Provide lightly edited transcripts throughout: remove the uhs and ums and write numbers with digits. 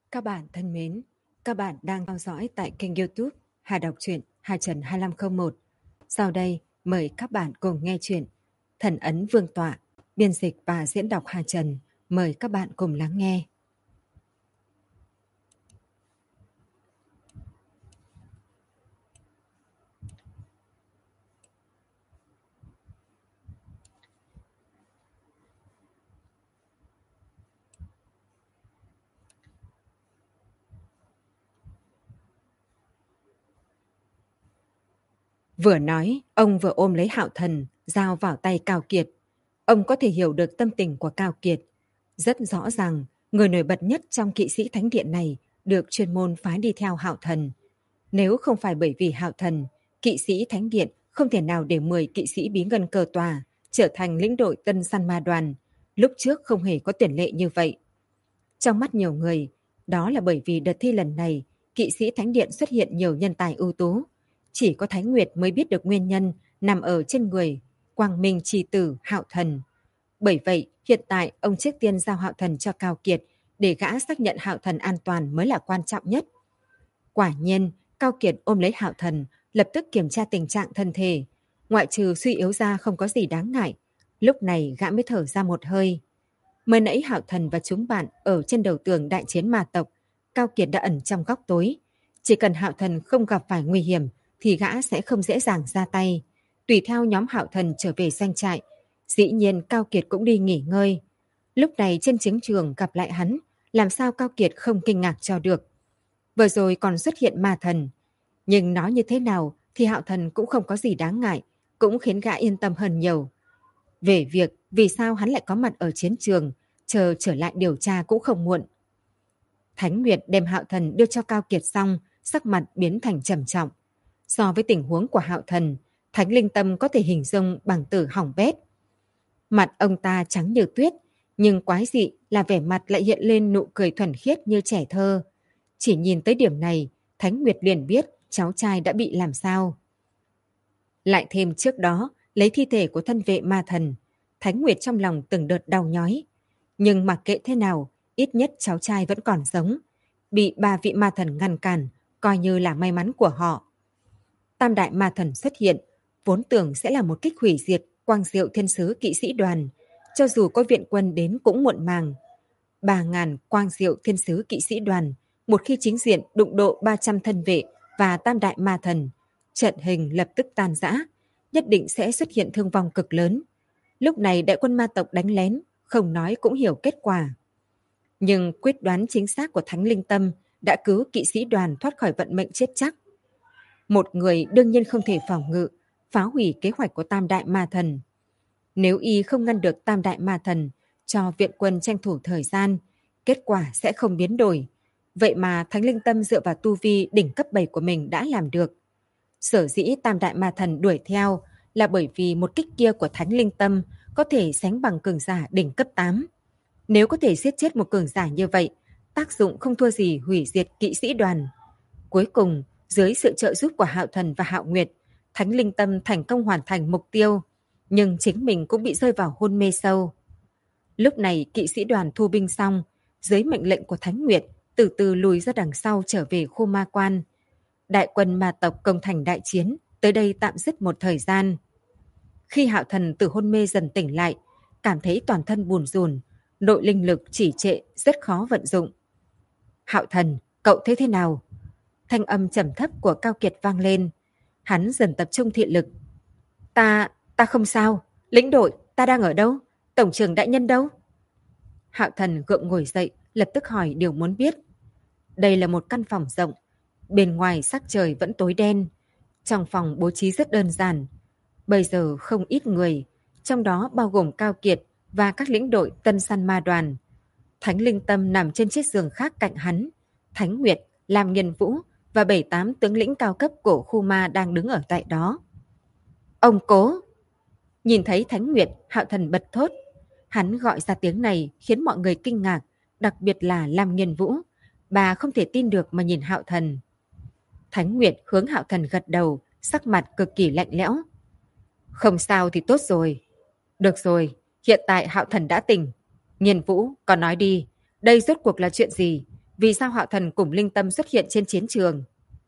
Các bạn thân mến, các bạn đang theo dõi tại kênh YouTube Hà Đọc Truyện Hà Trần 2501. Sau đây, mời các bạn cùng nghe chuyện Thần Ấn Vương Tọa, biên dịch và diễn đọc Hà Trần. Mời các bạn cùng lắng nghe. Vừa nói, ông vừa ôm lấy Hạo Thần, giao vào tay Cao Kiệt. Ông có thể hiểu được tâm tình của Cao Kiệt. Rất rõ ràng, người nổi bật nhất trong kỵ sĩ thánh điện này được chuyên môn phái đi theo Hạo Thần. Nếu không phải bởi vì Hạo Thần, kỵ sĩ thánh điện không thể nào để 10 kỵ sĩ bí ngân cờ tòa trở thành lĩnh đội tân săn ma đoàn. Lúc trước không hề có tiền lệ như vậy. Trong mắt nhiều người, đó là bởi vì đợt thi lần này, kỵ sĩ thánh điện xuất hiện nhiều nhân tài ưu tú. Chỉ có Thái Nguyệt mới biết được nguyên nhân nằm ở trên người Quang Minh Chi Tử Hạo Thần. Bởi vậy, hiện tại ông trước tiên giao Hạo Thần cho Cao Kiệt để gã xác nhận Hạo Thần an toàn mới là quan trọng nhất. Quả nhiên, Cao Kiệt ôm lấy Hạo Thần, lập tức kiểm tra tình trạng thân thể. Ngoại trừ suy yếu ra không có gì đáng ngại. Lúc này gã mới thở ra một hơi. Mới nãy Hạo Thần và chúng bạn ở trên đầu tường đại chiến ma tộc, Cao Kiệt đã ẩn trong góc tối. Chỉ cần Hạo Thần không gặp phải nguy hiểm thì gã sẽ không dễ dàng ra tay. Tùy theo nhóm Hạo Thần trở về doanh trại, dĩ nhiên Cao Kiệt cũng đi nghỉ ngơi. Lúc này trên chiến trường gặp lại hắn, làm sao Cao Kiệt không kinh ngạc cho được. Vừa rồi còn xuất hiện ma thần, nhưng nói như thế nào thì Hạo Thần cũng không có gì đáng ngại, cũng khiến gã yên tâm hơn nhiều. Về việc vì sao hắn lại có mặt ở chiến trường, chờ trở lại điều tra cũng không muộn. Thánh Nguyệt đem Hạo Thần đưa cho Cao Kiệt xong, sắc mặt biến thành trầm trọng. So với tình huống của Hạo Thần, Thánh Linh Tâm có thể hình dung bằng từ hỏng bét. Mặt ông ta trắng như tuyết, nhưng quái dị là vẻ mặt lại hiện lên nụ cười thuần khiết như trẻ thơ. Chỉ nhìn tới điểm này, Thánh Nguyệt liền biết cháu trai đã bị làm sao. Lại thêm trước đó, lấy thi thể của thân vệ ma thần, Thánh Nguyệt trong lòng từng đợt đau nhói. Nhưng mặc kệ thế nào, ít nhất cháu trai vẫn còn sống. Bị 3 vị ma thần ngăn cản, coi như là may mắn của họ. Tam đại ma thần xuất hiện, vốn tưởng sẽ là một kích hủy diệt Quang Diệu Thiên Sứ kỵ sĩ đoàn. Cho dù có viện quân đến cũng muộn màng. 3.000 Quang Diệu Thiên Sứ kỵ sĩ đoàn, một khi chính diện đụng độ 300 thân vệ và tam đại ma thần, trận hình lập tức tan rã, nhất định sẽ xuất hiện thương vong cực lớn. Lúc này đại quân ma tộc đánh lén, không nói cũng hiểu kết quả. Nhưng quyết đoán chính xác của Thánh Linh Tâm đã cứu kỵ sĩ đoàn thoát khỏi vận mệnh chết chắc. Một người đương nhiên không thể phòng ngự, phá hủy kế hoạch của tam đại ma thần. Nếu y không ngăn được tam đại ma thần, cho viện quân tranh thủ thời gian, kết quả sẽ không biến đổi. Vậy mà Thánh Linh Tâm dựa vào tu vi đỉnh cấp 7 của mình đã làm được. Sở dĩ tam đại ma thần đuổi theo là bởi vì một kích kia của Thánh Linh Tâm có thể sánh bằng cường giả đỉnh cấp 8. Nếu có thể giết chết một cường giả như vậy, tác dụng không thua gì hủy diệt kỵ sĩ đoàn. Cuối cùng, dưới sự trợ giúp của Hạo Thần và Hạo Nguyệt, Thánh Linh Tâm thành công hoàn thành mục tiêu, nhưng chính mình cũng bị rơi vào hôn mê sâu. Lúc này kỵ sĩ đoàn thu binh xong, dưới mệnh lệnh của Thánh Nguyệt, từ từ lùi ra đằng sau trở về khu ma quan. Đại quân ma tộc công thành đại chiến, tới đây tạm dứt một thời gian. Khi Hạo Thần từ hôn mê dần tỉnh lại, cảm thấy toàn thân bùn rùn, nội linh lực chỉ trệ, rất khó vận dụng. Hạo Thần, cậu thấy thế nào? Thanh âm trầm thấp của Cao Kiệt vang lên. Hắn dần tập trung thị lực. Ta không sao. Lĩnh đội, ta đang ở đâu? Tổng trưởng đại nhân đâu? Hạo Thần gượng ngồi dậy, lập tức hỏi điều muốn biết. Đây là một căn phòng rộng. Bên ngoài sắc trời vẫn tối đen. Trong phòng bố trí rất đơn giản. Bây giờ không ít người, trong đó bao gồm Cao Kiệt và các lĩnh đội tân săn ma đoàn. Thánh Linh Tâm nằm trên chiếc giường khác cạnh hắn. Thánh Nguyệt, Lam Nghiên Vũ và 7-8 tướng lĩnh cao cấp của khu ma đang đứng ở tại đó. Ông Cố! Nhìn thấy Thánh Nguyệt, Hạo Thần bật thốt. Hắn gọi ra tiếng này khiến mọi người kinh ngạc, đặc biệt là Lam Nghiên Vũ. Bà không thể tin được mà nhìn Hạo Thần. Thánh Nguyệt hướng Hạo Thần gật đầu, sắc mặt cực kỳ lạnh lẽo. Không sao thì tốt rồi. Được rồi, hiện tại Hạo Thần đã tỉnh. Nghiên Vũ, còn nói đi, đây rốt cuộc là chuyện gì? Vì sao Hạo Thần cùng Linh Tâm xuất hiện trên chiến trường?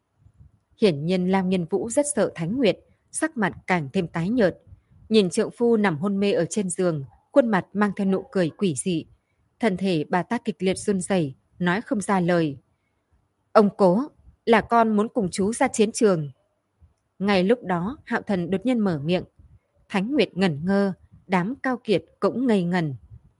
Hiển nhiên Lam Nghiên Vũ rất sợ Thánh Nguyệt, sắc mặt càng thêm tái nhợt. Nhìn trượng phu nằm hôn mê ở trên giường, khuôn mặt mang theo nụ cười quỷ dị. Thân thể bà ta kịch liệt run rẩy, nói không ra lời. Ông Cố, là con muốn cùng chú ra chiến trường. Ngay lúc đó, Hạo Thần đột nhiên mở miệng. Thánh Nguyệt ngẩn ngơ, đám Cao Kiệt cũng ngây ngẩn.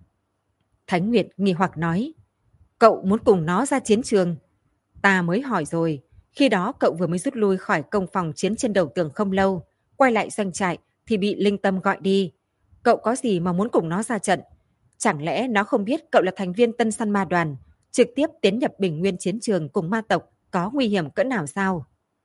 Thánh Nguyệt nghi hoặc nói, cậu muốn cùng nó ra chiến trường? Ta mới hỏi rồi, khi đó cậu vừa mới rút lui khỏi công phòng chiến trên đầu tường không lâu, quay lại doanh trại thì bị Linh Tâm gọi đi. Cậu có gì mà muốn cùng nó ra trận? Chẳng lẽ nó không biết cậu là thành viên Tân Săn Ma Đoàn, trực tiếp tiến nhập Bình Nguyên chiến trường cùng ma tộc có nguy hiểm cỡ nào sao?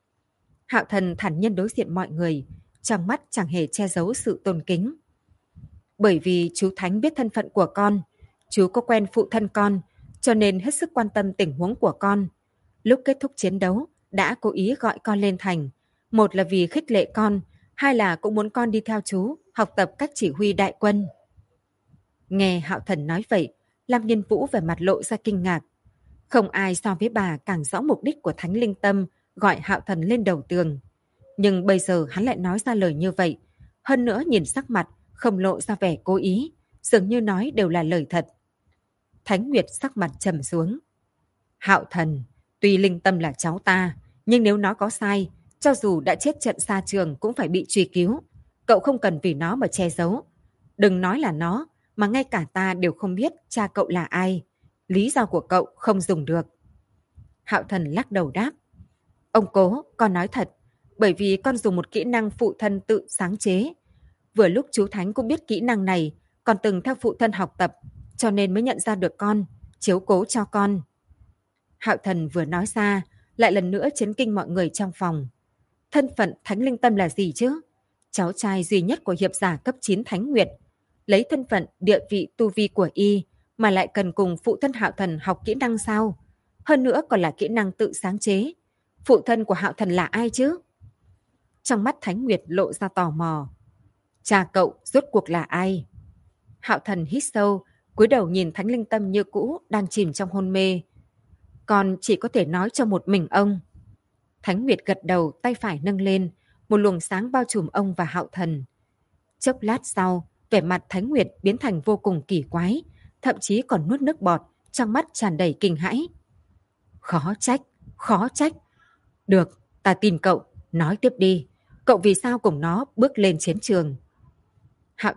Hạo Thần thản nhiên đối diện mọi người, trong mắt chẳng hề che giấu sự tôn kính. Bởi vì chú Thánh biết thân phận của con, chú có quen phụ thân con, cho nên hết sức quan tâm tình huống của con. Lúc kết thúc chiến đấu, đã cố ý gọi con lên thành. Một là vì khích lệ con, hai là cũng muốn con đi theo chú, học tập cách chỉ huy đại quân. Nghe Hạo Thần nói vậy, Lam Nghiên Vũ vẻ mặt lộ ra kinh ngạc. Không ai so với bà càng rõ mục đích của Thánh Linh Tâm gọi Hạo Thần lên đầu tường. Nhưng bây giờ hắn lại nói ra lời như vậy. Hơn nữa nhìn sắc mặt, không lộ ra vẻ cố ý, dường như nói đều là lời thật. Thánh Nguyệt sắc mặt trầm xuống. Hạo Thần, tuy Linh Tâm là cháu ta, nhưng nếu nó có sai, cho dù đã chết trận xa trường cũng phải bị truy cứu. Cậu không cần vì nó mà che giấu. Đừng nói là nó, mà ngay cả ta đều không biết cha cậu là ai. Lý do của cậu không dùng được. Hạo Thần lắc đầu đáp. Ông Cố, con nói thật, bởi vì con dùng một kỹ năng phụ thân tự sáng chế. Vừa lúc chú Thánh cũng biết kỹ năng này, còn từng theo phụ thân học tập, cho nên mới nhận ra được con, chiếu cố cho con. Hạo Thần vừa nói ra, lại lần nữa chấn kinh mọi người trong phòng. Thân phận Thánh Linh Tâm là gì chứ? Cháu trai duy nhất của hiệp giả cấp 9 Thánh Nguyệt. Lấy thân phận địa vị tu vi của y mà lại cần cùng phụ thân Hạo Thần học kỹ năng sao? Hơn nữa còn là kỹ năng tự sáng chế. Phụ thân của Hạo Thần là ai chứ? Trong mắt Thánh Nguyệt lộ ra tò mò. Cha cậu rốt cuộc là ai? Hạo Thần hít sâu, cúi đầu nhìn Thánh Linh Tâm như cũ đang chìm trong hôn mê. Con chỉ có thể nói cho một mình ông. Thánh Nguyệt gật đầu, tay phải nâng lên, một luồng sáng bao trùm ông và Hạo Thần. Chốc lát sau, vẻ mặt Thánh Nguyệt biến thành vô cùng kỳ quái, thậm chí còn nuốt nước bọt, trong mắt tràn đầy kinh hãi. Khó trách, khó trách. Được, ta tin cậu, nói tiếp đi. Cậu vì sao cùng nó bước lên chiến trường? Hạo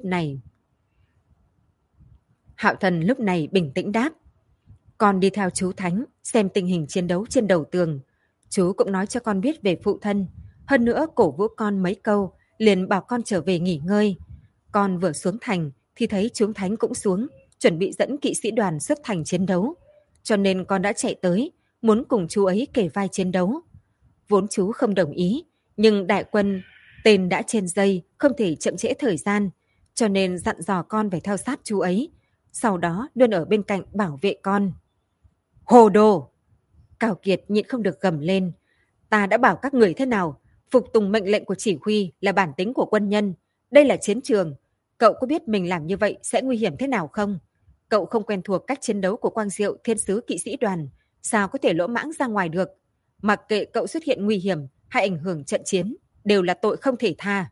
Thần lúc này bình tĩnh đáp. Con đi theo chú Thánh, xem tình hình chiến đấu trên đầu tường. Chú cũng nói cho con biết về phụ thân. Hơn nữa cổ vũ con mấy câu, liền bảo con trở về nghỉ ngơi. Con vừa xuống thành thì thấy chú Thánh cũng xuống, chuẩn bị dẫn kỵ sĩ đoàn xuất thành chiến đấu. Cho nên con đã chạy tới, muốn cùng chú ấy kể vai chiến đấu. Vốn chú không đồng ý, nhưng đại quân tên đã trên dây, không thể chậm trễ thời gian. Cho nên dặn dò con phải theo sát chú ấy. Sau đó luôn ở bên cạnh bảo vệ con. Hồ đồ! Cao Kiệt nhịn không được gầm lên. Ta đã bảo các người thế nào? Phục tùng mệnh lệnh của chỉ huy là bản tính của quân nhân. Đây là chiến trường. Cậu có biết mình làm như vậy sẽ nguy hiểm thế nào không? Cậu không quen thuộc cách chiến đấu của Quang Diệu Thiên sứ kỵ sĩ đoàn. Sao có thể lỗ mãng ra ngoài được? Mặc kệ cậu xuất hiện nguy hiểm hay ảnh hưởng trận chiến, đều là tội không thể tha.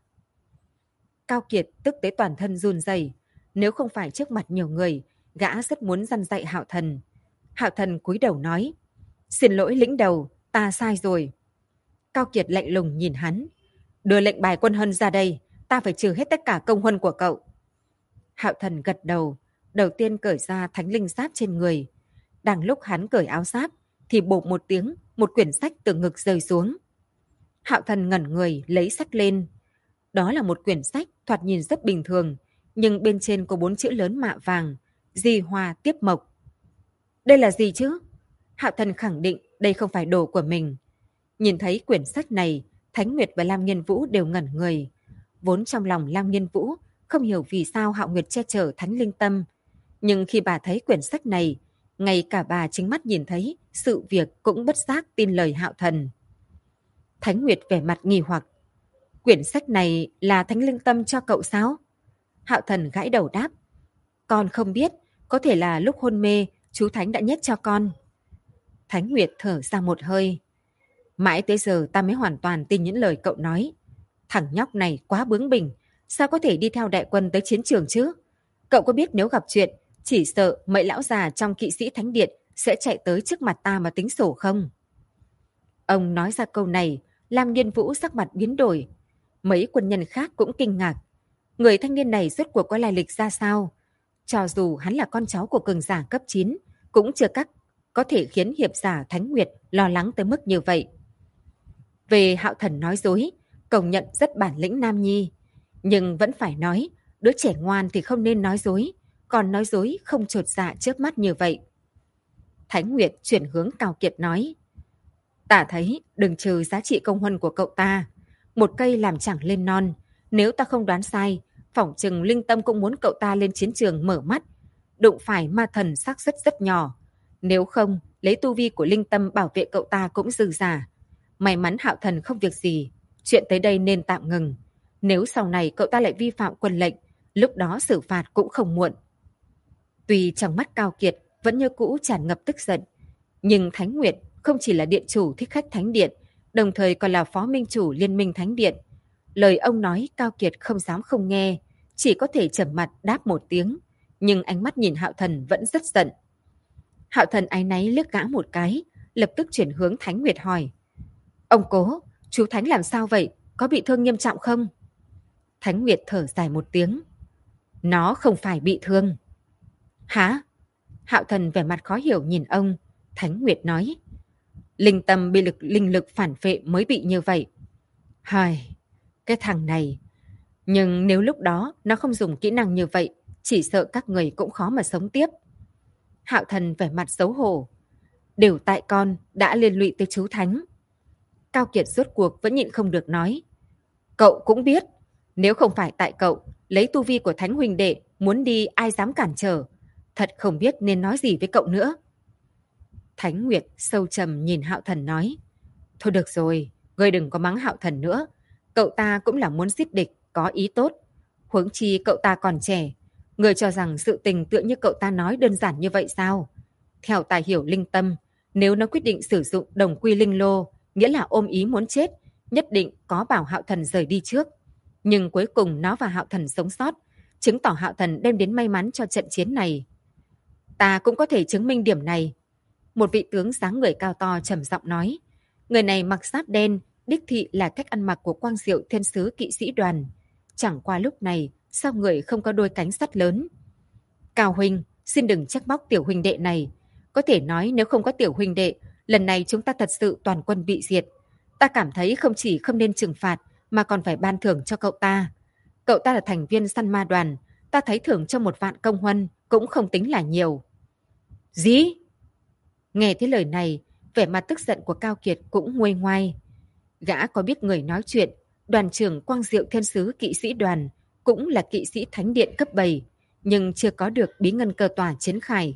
Cao Kiệt tức tới toàn thân run rẩy. Nếu không phải trước mặt nhiều người, gã rất muốn răn dạy Hạo Thần. Hạo Thần cúi đầu nói. Xin lỗi lĩnh đầu, ta sai rồi. Cao Kiệt lạnh lùng nhìn hắn. Đưa lệnh bài quân hân ra đây, ta phải trừ hết tất cả công huân của cậu. Hạo Thần gật đầu, đầu tiên cởi ra thánh linh giáp trên người. Đang lúc hắn cởi áo giáp, thì bộp một tiếng, một quyển sách từ ngực rơi xuống. Hạo Thần ngẩn người, lấy sách lên. Đó là một quyển sách thoạt nhìn rất bình thường, nhưng bên trên có 4 chữ lớn mạ vàng, Di Hoa Tiếp Mộc. Đây là gì chứ? Hạo Thần khẳng định đây không phải đồ của mình. Nhìn thấy quyển sách này, Thánh Nguyệt và Lam Nghiên Vũ đều ngẩn người. Vốn trong lòng Lam Nghiên Vũ không hiểu vì sao Hạo Nguyệt che chở Thánh Linh Tâm. Nhưng khi bà thấy quyển sách này, ngay cả bà chính mắt nhìn thấy sự việc cũng bất giác tin lời Hạo Thần. Thánh Nguyệt vẻ mặt nghi hoặc. Quyển sách này là Thánh Linh Tâm cho cậu sao? Hạo Thần gãi đầu đáp. Con không biết, có thể là lúc hôn mê, chú Thánh đã nhét cho con. Thánh Nguyệt thở ra một hơi. Mãi tới giờ ta mới hoàn toàn tin những lời cậu nói. Thằng nhóc này quá bướng bỉnh, sao có thể đi theo đại quân tới chiến trường chứ? Cậu có biết nếu gặp chuyện, chỉ sợ mấy lão già trong kỵ sĩ thánh điện sẽ chạy tới trước mặt ta mà tính sổ không? Ông nói ra câu này, làm Nghiên Vũ sắc mặt biến đổi. Mấy quân nhân khác cũng kinh ngạc. Người thanh niên này rốt cuộc có lai lịch ra sao? Cho dù hắn là con cháu của cường giả cấp 9, cũng chưa chắc có thể khiến hiệp giả Thánh Nguyệt lo lắng tới mức như vậy. Về Hạo Thần nói dối, công nhận rất bản lĩnh nam nhi. Nhưng vẫn phải nói, đứa trẻ ngoan thì không nên nói dối, còn nói dối không chột dạ trước mắt như vậy. Thánh Nguyệt chuyển hướng Cao Kiệt nói, ta thấy đừng trừ giá trị công huân của cậu ta. Một cây làm chẳng lên non, nếu ta không đoán sai, phỏng chừng Linh Tâm cũng muốn cậu ta lên chiến trường mở mắt. Đụng phải ma thần xác suất rất nhỏ. Nếu không, lấy tu vi của Linh Tâm bảo vệ cậu ta cũng dư giả. May mắn Hạo Thần không việc gì, chuyện tới đây nên tạm ngừng. Nếu sau này cậu ta lại vi phạm quân lệnh, lúc đó xử phạt cũng không muộn. Tuy trong mắt Cao Kiệt vẫn như cũ tràn ngập tức giận, nhưng Thánh Nguyệt không chỉ là điện chủ thích khách Thánh Điện, đồng thời còn là phó minh chủ Liên minh Thánh Điện. Lời ông nói Cao Kiệt không dám không nghe, chỉ có thể trầm mặt đáp một tiếng, nhưng ánh mắt nhìn Hạo Thần vẫn rất giận. Hạo Thần áy náy liếc gã một cái, lập tức chuyển hướng Thánh Nguyệt hỏi. Ông Cố, chú Thánh làm sao vậy? Có bị thương nghiêm trọng không? Thánh Nguyệt thở dài một tiếng. Nó không phải bị thương. Hả? Hạo Thần vẻ mặt khó hiểu nhìn ông. Thánh Nguyệt nói. Linh Tâm bị linh lực phản phệ mới bị như vậy. Hài, cái thằng này. Nhưng nếu lúc đó nó không dùng kỹ năng như vậy, chỉ sợ các người cũng khó mà sống tiếp. Hạo Thần vẻ mặt xấu hổ. Đều tại con đã liên lụy tới chú Thánh. Cao Kiệt rốt cuộc vẫn nhịn không được nói. Cậu cũng biết, nếu không phải tại cậu, lấy tu vi của Thánh huynh đệ, muốn đi ai dám cản trở. Thật không biết nên nói gì với cậu nữa. Thánh Nguyệt sâu trầm nhìn Hạo Thần nói. Thôi được rồi, ngươi đừng có mắng Hạo Thần nữa. Cậu ta cũng là muốn giết địch, có ý tốt. Huống chi cậu ta còn trẻ. Ngươi cho rằng sự tình tựa như cậu ta nói đơn giản như vậy sao? Theo tài hiểu Linh Tâm, nếu nó quyết định sử dụng đồng quy linh lô, nghĩa là ôm ý muốn chết, nhất định có bảo Hạo Thần rời đi trước. Nhưng cuối cùng nó và Hạo Thần sống sót, chứng tỏ Hạo Thần đem đến may mắn cho trận chiến này. Ta cũng có thể chứng minh điểm này. Một vị tướng dáng người cao to trầm giọng nói. Người này mặc giáp đen, đích thị là cách ăn mặc của Quang Diệu Thiên Sứ kỵ sĩ đoàn. Chẳng qua lúc này, sao người không có đôi cánh sắt lớn? Cao huynh, xin đừng trách móc tiểu huynh đệ này. Có thể nói nếu không có tiểu huynh đệ, lần này chúng ta thật sự toàn quân bị diệt. Ta cảm thấy không chỉ không nên trừng phạt, mà còn phải ban thưởng cho cậu ta. Cậu ta là thành viên săn ma đoàn, ta thấy thưởng cho 1 vạn công huân cũng không tính là nhiều. Gì? Nghe thấy lời này, vẻ mặt tức giận của Cao Kiệt cũng nguôi ngoai. Gã có biết người nói chuyện, đoàn trưởng Quang Diệu Thiên Sứ kỵ sĩ đoàn, cũng là kỵ sĩ Thánh Điện cấp 7, nhưng chưa có được bí ngân cơ tòa chiến khải.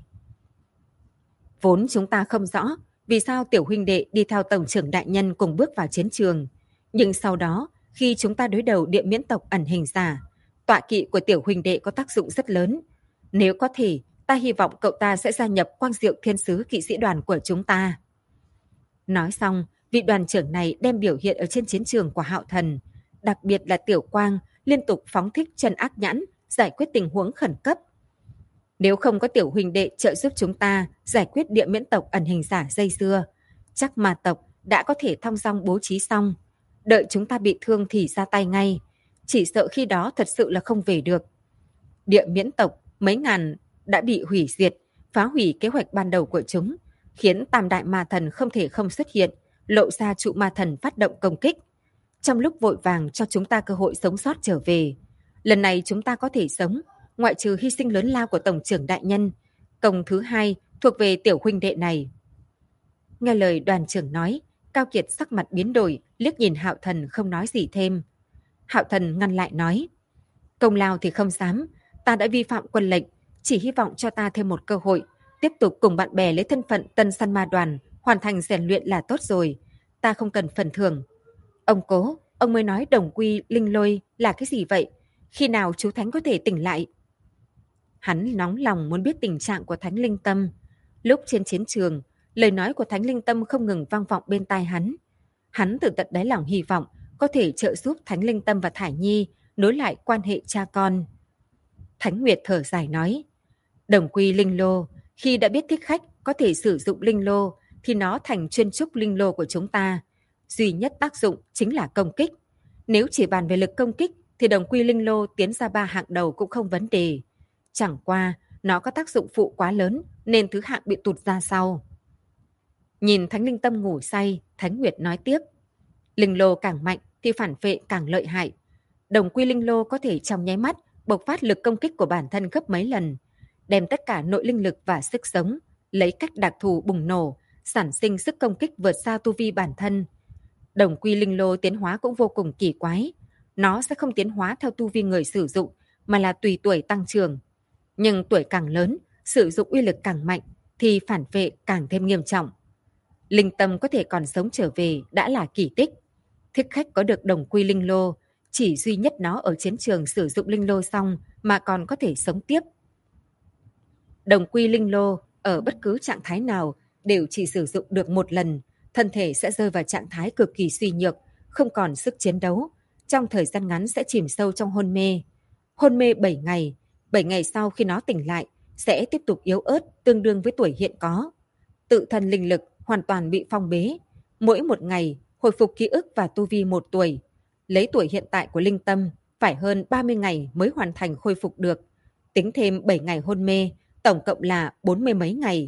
Vốn chúng ta không rõ vì sao tiểu huynh đệ đi theo tổng trưởng đại nhân cùng bước vào chiến trường. Nhưng sau đó, khi chúng ta đối đầu địa miễn tộc ẩn hình giả, tọa kỵ của tiểu huynh đệ có tác dụng rất lớn. Nếu có thể, ta hy vọng cậu ta sẽ gia nhập Quang Diệu Thiên Sứ kỵ sĩ đoàn của chúng ta. Nói xong, vị đoàn trưởng này đem biểu hiện ở trên chiến trường của Hạo Thần, đặc biệt là Tiểu Quang liên tục phóng thích chân ác nhãn, giải quyết tình huống khẩn cấp. Nếu không có tiểu huynh đệ trợ giúp chúng ta giải quyết địa miễn tộc ẩn hình giả dây dưa, chắc ma tộc đã có thể thong dong bố trí xong. Đợi chúng ta bị thương thì ra tay ngay, chỉ sợ khi đó thật sự là không về được. Địa miễn tộc mấy ngàn đã bị hủy diệt, phá hủy kế hoạch ban đầu của chúng, khiến tam đại ma thần không thể không xuất hiện, lộ ra trụ ma thần phát động công kích. Trong lúc vội vàng cho chúng ta cơ hội sống sót trở về, lần này chúng ta có thể sống, ngoại trừ hy sinh lớn lao của tổng trưởng đại nhân, công thứ hai thuộc về tiểu huynh đệ này. Nghe lời đoàn trưởng nói, Cao Kiệt sắc mặt biến đổi, liếc nhìn Hạo Thần không nói gì thêm. Hạo Thần ngăn lại nói, công lao thì không dám, ta đã vi phạm quân lệnh, chỉ hy vọng cho ta thêm một cơ hội, tiếp tục cùng bạn bè lấy thân phận tân săn ma đoàn, hoàn thành rèn luyện là tốt rồi, ta không cần phần thưởng. Ông Cố, ông mới nói đồng quy linh lôi là cái gì vậy? Khi nào chú Thánh có thể tỉnh lại? Hắn nóng lòng muốn biết tình trạng của Thánh Linh Tâm. Lúc trên chiến trường, Lời nói của Thánh Linh Tâm không ngừng vang vọng bên tai hắn. Hắn từ tận đáy lòng hy vọng có thể trợ giúp Thánh Linh Tâm và Thải Nhi nối lại quan hệ cha con. Thánh Nguyệt thở dài nói, đồng quy linh lô, khi đã biết thích khách có thể sử dụng linh lô thì nó thành chuyên trúc linh lô của chúng ta. Duy nhất tác dụng chính là công kích. Nếu chỉ bàn về lực công kích thì đồng quy linh lô tiến ra 3 hạng đầu cũng không vấn đề. Chẳng qua, nó có tác dụng phụ quá lớn nên thứ hạng bị tụt ra sau. Nhìn Thánh Linh Tâm ngủ say, Thánh Nguyệt nói tiếp, linh lô càng mạnh thì phản vệ càng lợi hại. Đồng quy linh lô có thể trong nháy mắt bộc phát lực công kích của bản thân gấp mấy lần, đem tất cả nội linh lực và sức sống, lấy cách đặc thù bùng nổ, sản sinh sức công kích vượt xa tu vi bản thân. Đồng quy linh lô tiến hóa cũng vô cùng kỳ quái. Nó sẽ không tiến hóa theo tu vi người sử dụng, mà là tùy tuổi tăng trưởng. Nhưng tuổi càng lớn, sử dụng uy lực càng mạnh, thì phản vệ càng thêm nghiêm trọng. Linh Tâm có thể còn sống trở về đã là kỳ tích. Thích khách có được đồng quy linh lô, chỉ duy nhất nó ở chiến trường sử dụng linh lô xong mà còn có thể sống tiếp. Đồng quy linh lô ở bất cứ trạng thái nào đều chỉ sử dụng được một lần, thân thể sẽ rơi vào trạng thái cực kỳ suy nhược, không còn sức chiến đấu, trong thời gian ngắn sẽ chìm sâu trong hôn mê. Hôn mê 7 ngày, 7 ngày sau khi nó tỉnh lại sẽ tiếp tục yếu ớt tương đương với tuổi hiện có. Tự thân linh lực hoàn toàn bị phong bế, mỗi một ngày hồi phục ký ức và tu vi 1 tuổi. Lấy tuổi hiện tại của Linh Tâm, phải hơn 30 ngày mới hoàn thành khôi phục được. Tính thêm 7 ngày hôn mê, tổng cộng là 40 mấy ngày.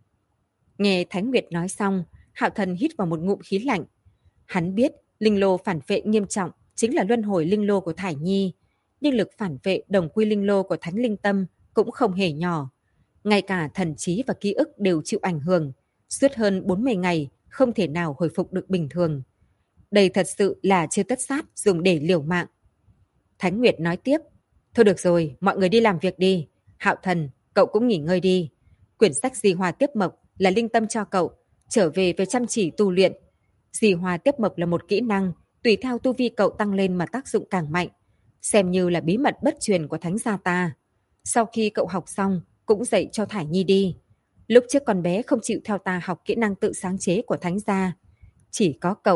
Nghe Thánh Nguyệt nói xong, Hạo Thần hít vào một ngụm khí lạnh. Hắn biết linh lô phản vệ nghiêm trọng chính là luân hồi linh lô của Thải Nhi, nhưng lực phản vệ đồng quy linh lô của Thánh Linh Tâm cũng không hề nhỏ. Ngay cả thần trí và ký ức đều chịu ảnh hưởng, suốt hơn 40 ngày không thể nào hồi phục được bình thường. Đây thật sự là chưa tất sát dùng để liều mạng. Thánh Nguyệt nói tiếp, thôi được rồi, mọi người đi làm việc đi. Hạo Thần, cậu cũng nghỉ ngơi đi. Quyển sách Di Hòa Tiếp Mộc là Linh Tâm cho cậu, trở về phải chăm chỉ tu luyện. Di Hòa Tiếp Mộc là một kỹ năng, tùy theo tu vi cậu tăng lên mà tác dụng càng mạnh, xem như là bí mật bất truyền của Thánh gia ta. Sau khi cậu học xong, cũng dạy cho Thải Nhi đi. Lúc trước con bé không chịu theo ta học kỹ năng tự sáng chế của Thánh gia. Chỉ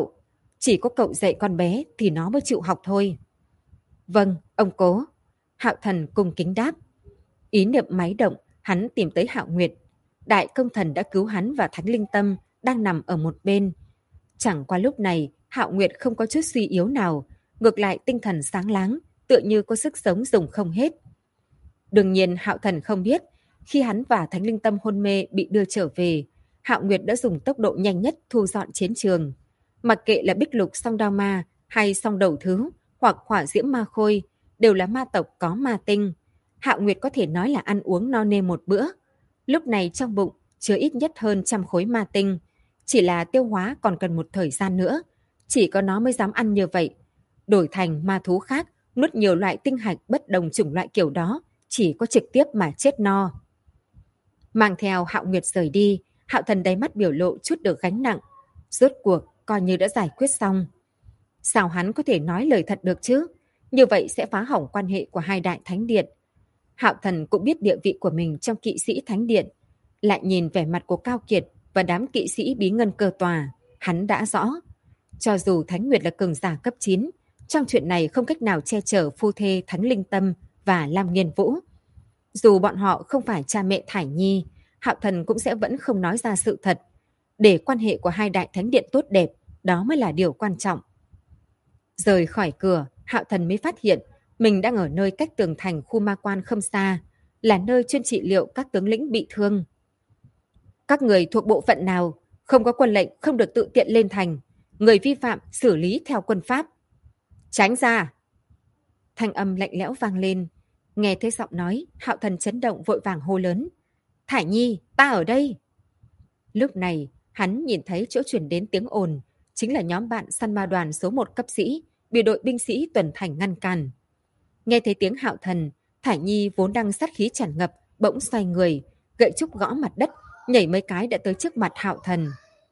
có cậu dạy con bé thì nó mới chịu học thôi. Vâng, ông cố. Hạo Thần cung kính đáp. Ý niệm máy động, hắn tìm tới Hạo Nguyệt. Đại công thần đã cứu hắn và Thánh Linh Tâm đang nằm ở một bên. Chẳng qua lúc này, Hạo Nguyệt không có chút suy yếu nào, ngược lại tinh thần sáng láng, tựa như có sức sống dùng không hết. Đương nhiên Hạo Thần không biết, khi hắn và Thánh Linh Tâm hôn mê bị đưa trở về, Hạo Nguyệt đã dùng tốc độ nhanh nhất thu dọn chiến trường. Mặc kệ là Bích Lục Song Đao Ma hay Song Đầu Thứ hoặc Hỏa Diễm Ma Khôi, đều là ma tộc có ma tinh. Hạo Nguyệt có thể nói là ăn uống no nê một bữa. Lúc này trong bụng chứa ít nhất hơn 100 khối ma tinh. Chỉ là tiêu hóa còn cần một thời gian nữa. Chỉ có nó mới dám ăn như vậy. Đổi thành ma thú khác, nuốt nhiều loại tinh hạch bất đồng chủng loại kiểu đó, chỉ có trực tiếp mà chết no. Mang theo Hạo Nguyệt rời đi, Hạo Thần đáy mắt biểu lộ chút được gánh nặng. Rốt cuộc coi như đã giải quyết xong. Sao hắn có thể nói lời thật được chứ? Như vậy sẽ phá hỏng quan hệ của hai đại thánh điện. Hạo Thần cũng biết địa vị của mình trong kỵ sĩ thánh điện. Lại nhìn vẻ mặt của Cao Kiệt và đám kỵ sĩ bí ngân cơ tòa, hắn đã rõ. Cho dù Thánh Nguyệt là cường giả cấp 9, trong chuyện này không cách nào che chở phu thê Thánh Linh Tâm và Lam Nghiên Vũ. Dù bọn họ không phải cha mẹ Thải Nhi, Hạo Thần cũng sẽ vẫn không nói ra sự thật. Để quan hệ của hai đại thánh điện tốt đẹp, đó mới là điều quan trọng. Rời khỏi cửa, Hạo Thần mới phát hiện mình đang ở nơi cách tường thành khu ma quan không xa, là nơi chuyên trị liệu các tướng lĩnh bị thương. Các người thuộc bộ phận nào, không có quân lệnh không được tự tiện lên thành, người vi phạm xử lý theo quân pháp. Tránh ra! Thanh âm lạnh lẽo vang lên. Nghe thấy giọng nói, Hạo Thần chấn động vội vàng hô lớn. Thải Nhi, ta ở đây! Lúc này, hắn nhìn thấy chỗ chuyển đến tiếng ồn, chính là nhóm bạn săn ma đoàn số 1 cấp sĩ, bị đội binh sĩ tuần thành ngăn cản. Nghe thấy tiếng Hạo Thần, Thải Nhi vốn đang sát khí tràn ngập, bỗng xoay người, gậy trúc gõ mặt đất, nhảy mấy cái đã tới trước mặt Hạo Thần.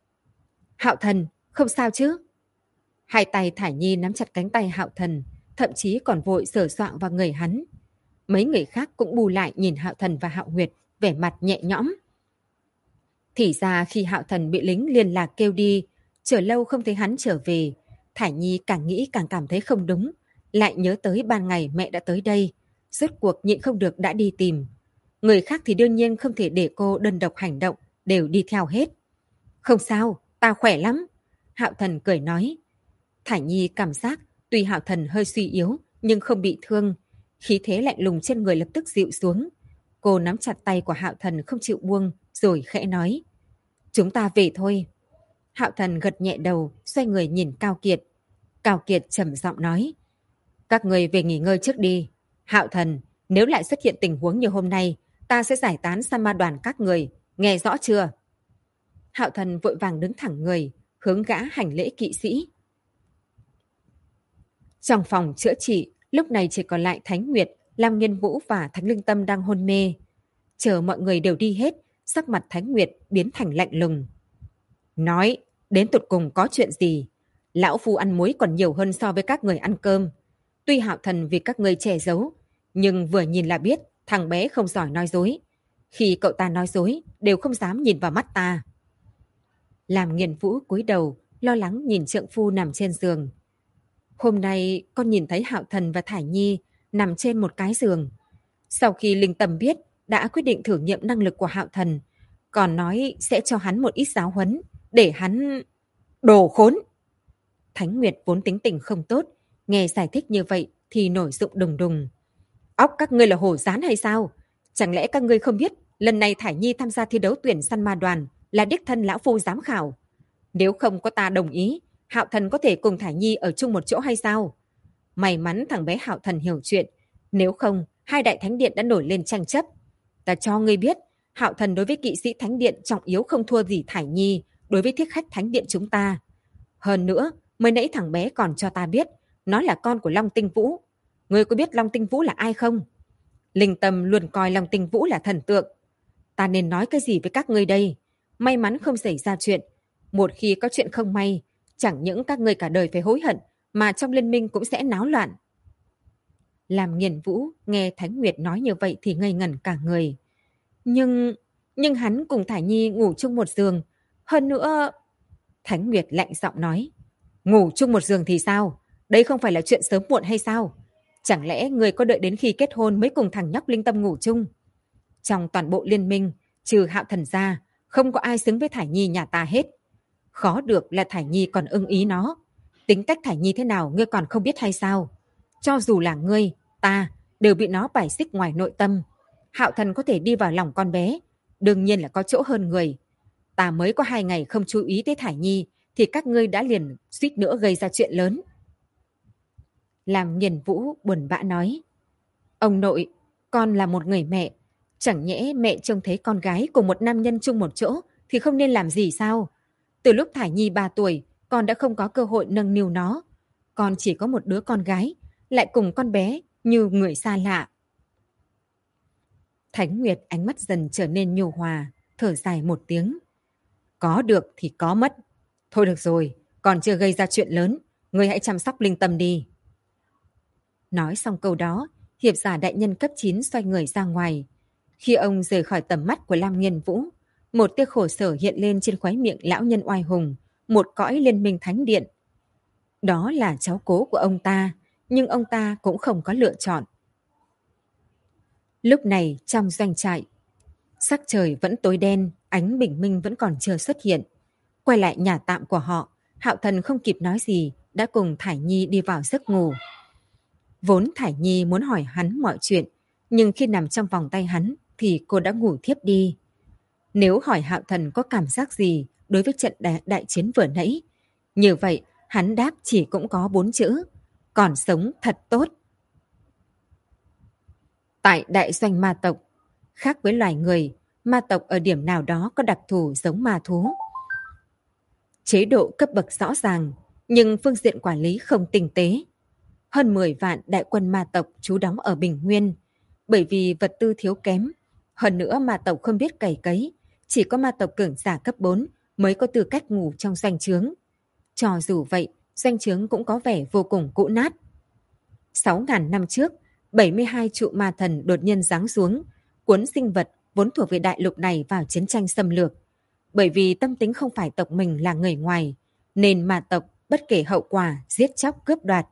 Hạo Thần, không sao chứ? Hai tay Thải Nhi nắm chặt cánh tay Hạo Thần, thậm chí còn vội sờ soạng vào người hắn. Mấy người khác cũng bù lại nhìn Hạo Thần và Hạo Nguyệt, vẻ mặt nhẹ nhõm. Thì ra khi Hạo Thần bị lính liên lạc kêu đi, chờ lâu không thấy hắn trở về, Thải Nhi càng nghĩ càng cảm thấy không đúng, lại nhớ tới ban ngày mẹ đã tới đây, rốt cuộc nhịn không được đã đi tìm. Người khác thì đương nhiên không thể để cô đơn độc hành động, đều đi theo hết. Không sao, ta khỏe lắm. Hạo Thần cười nói. Thải Nhi cảm giác tuy Hạo Thần hơi suy yếu nhưng không bị thương, khí thế lạnh lùng trên người lập tức dịu xuống. Cô nắm chặt tay của Hạo Thần không chịu buông, rồi khẽ nói. Chúng ta về thôi. Hạo Thần gật nhẹ đầu, xoay người nhìn Cao Kiệt. Cao Kiệt trầm giọng nói. Các người về nghỉ ngơi trước đi. Hạo Thần, nếu lại xuất hiện tình huống như hôm nay, ta sẽ giải tán San Ma đoàn các người. Nghe rõ chưa? Hạo Thần vội vàng đứng thẳng người, hướng gã hành lễ kỵ sĩ. Trong phòng chữa trị, lúc này chỉ còn lại Thánh Nguyệt, Lam Nghiên Vũ và Thánh Linh Tâm đang hôn mê. Chờ mọi người đều đi hết, sắc mặt Thánh Nguyệt biến thành lạnh lùng. Nói, đến tột cùng có chuyện gì? Lão Phu ăn muối còn nhiều hơn so với các người ăn cơm. Tuy Hạo Thần vì các người che giấu, nhưng vừa nhìn là biết thằng bé không giỏi nói dối. Khi cậu ta nói dối, đều không dám nhìn vào mắt ta. Làm Nghiên Vũ cúi đầu, lo lắng nhìn trượng phu nằm trên giường. Hôm nay con nhìn thấy Hạo Thần và Thải Nhi nằm trên một cái giường. Sau khi Linh Tâm biết, đã quyết định thử nghiệm năng lực của Hạo Thần, còn nói sẽ cho hắn một ít giáo huấn, để hắn... Đồ khốn! Thánh Nguyệt vốn tính tình không tốt, nghe giải thích như vậy thì nổi dụng đùng đùng. Óc các ngươi là hổ rán hay sao? Chẳng lẽ các ngươi không biết lần này Thải Nhi tham gia thi đấu tuyển săn ma đoàn là đích thân lão phu giám khảo? Nếu không có ta đồng ý, Hạo Thần có thể cùng Thải Nhi ở chung một chỗ hay sao? May mắn thằng bé Hạo Thần hiểu chuyện, nếu không hai đại thánh điện đã nổi lên tranh chấp. Ta cho ngươi biết, Hạo Thần đối với kỵ sĩ thánh điện trọng yếu không thua gì Thải Nhi đối với thiết khách thánh điện chúng ta. Hơn nữa, mới nãy thằng bé còn cho ta biết nó là con của Long Tinh Vũ. Ngươi có biết Long Tinh Vũ là ai không? Linh Tâm luôn coi Long Tinh Vũ là thần tượng. Ta nên nói cái gì với các ngươi đây? May mắn không xảy ra chuyện. Một khi có chuyện không may, chẳng những các ngươi cả đời phải hối hận, mà trong liên minh cũng sẽ náo loạn. Làm Nghiền Vũ nghe Thánh Nguyệt nói như vậy thì ngây ngẩn cả người. Nhưng hắn cùng Thải Nhi ngủ chung một giường. Hơn nữa... Thánh Nguyệt lạnh giọng nói. Ngủ chung một giường thì sao? Đây không phải là chuyện sớm muộn hay sao? Chẳng lẽ người có đợi đến khi kết hôn mới cùng thằng nhóc Linh Tâm ngủ chung? Trong toàn bộ liên minh, trừ Hạo Thần ra, không có ai xứng với Thải Nhi nhà ta hết. Khó được là Thải Nhi còn ưng ý nó. Tính cách Thải Nhi thế nào ngươi còn không biết hay sao? Cho dù là ngươi, ta đều bị nó bài xích ngoài nội tâm. Hạo Thần có thể đi vào lòng con bé, đương nhiên là có chỗ hơn người. Ta mới có 2 ngày không chú ý tới Thải Nhi thì các ngươi đã liền suýt nữa gây ra chuyện lớn. Làm Nghiền Vũ buồn bã nói. Ông nội, con là một người mẹ. Chẳng nhẽ mẹ trông thấy con gái cùng một nam nhân chung một chỗ thì không nên làm gì sao? Từ lúc Thải Nhi 3 tuổi, con đã không có cơ hội nâng niu nó. Con chỉ có một đứa con gái, lại cùng con bé như người xa lạ. Thánh Nguyệt ánh mắt dần trở nên nhu hòa, thở dài một tiếng. Có được thì có mất. Thôi được rồi, còn chưa gây ra chuyện lớn, ngươi hãy chăm sóc Linh Tâm đi. Nói xong câu đó, hiệp giả đại nhân cấp 9 xoay người ra ngoài. Khi ông rời khỏi tầm mắt của Lam Nghiên Vũ, một tia khổ sở hiện lên trên khóe miệng lão nhân oai hùng, một cõi liên minh thánh điện. Đó là cháu cố của ông ta, nhưng ông ta cũng không có lựa chọn. Lúc này trong doanh trại, sắc trời vẫn tối đen, ánh bình minh vẫn còn chưa xuất hiện. Quay lại nhà tạm của họ, Hạo Thần không kịp nói gì, đã cùng Thải Nhi đi vào giấc ngủ. Vốn Thải Nhi muốn hỏi hắn mọi chuyện, nhưng khi nằm trong vòng tay hắn thì cô đã ngủ thiếp đi. Nếu hỏi Hạo Thần có cảm giác gì đối với trận đại chiến vừa nãy, như vậy hắn đáp chỉ cũng có 4 chữ: còn sống thật tốt. Tại đại doanh ma tộc, khác với loài người, ma tộc ở điểm nào đó có đặc thù giống ma thú. Chế độ cấp bậc rõ ràng, nhưng phương diện quản lý không tinh tế. Hơn 10 vạn đại quân ma tộc trú đóng ở Bình Nguyên, bởi vì vật tư thiếu kém. Hơn nữa ma tộc không biết cày cấy, chỉ có ma tộc cường giả cấp 4 mới có tư cách ngủ trong doanh trướng. Cho dù vậy, doanh trướng cũng có vẻ vô cùng cũ nát. 6.000 năm trước, 72 trụ ma thần đột nhiên giáng xuống, cuốn sinh vật vốn thuộc về đại lục này vào chiến tranh xâm lược. bởi vì tâm tính không phải tộc mình là người ngoài, nên ma tộc bất kể hậu quả giết chóc cướp đoạt.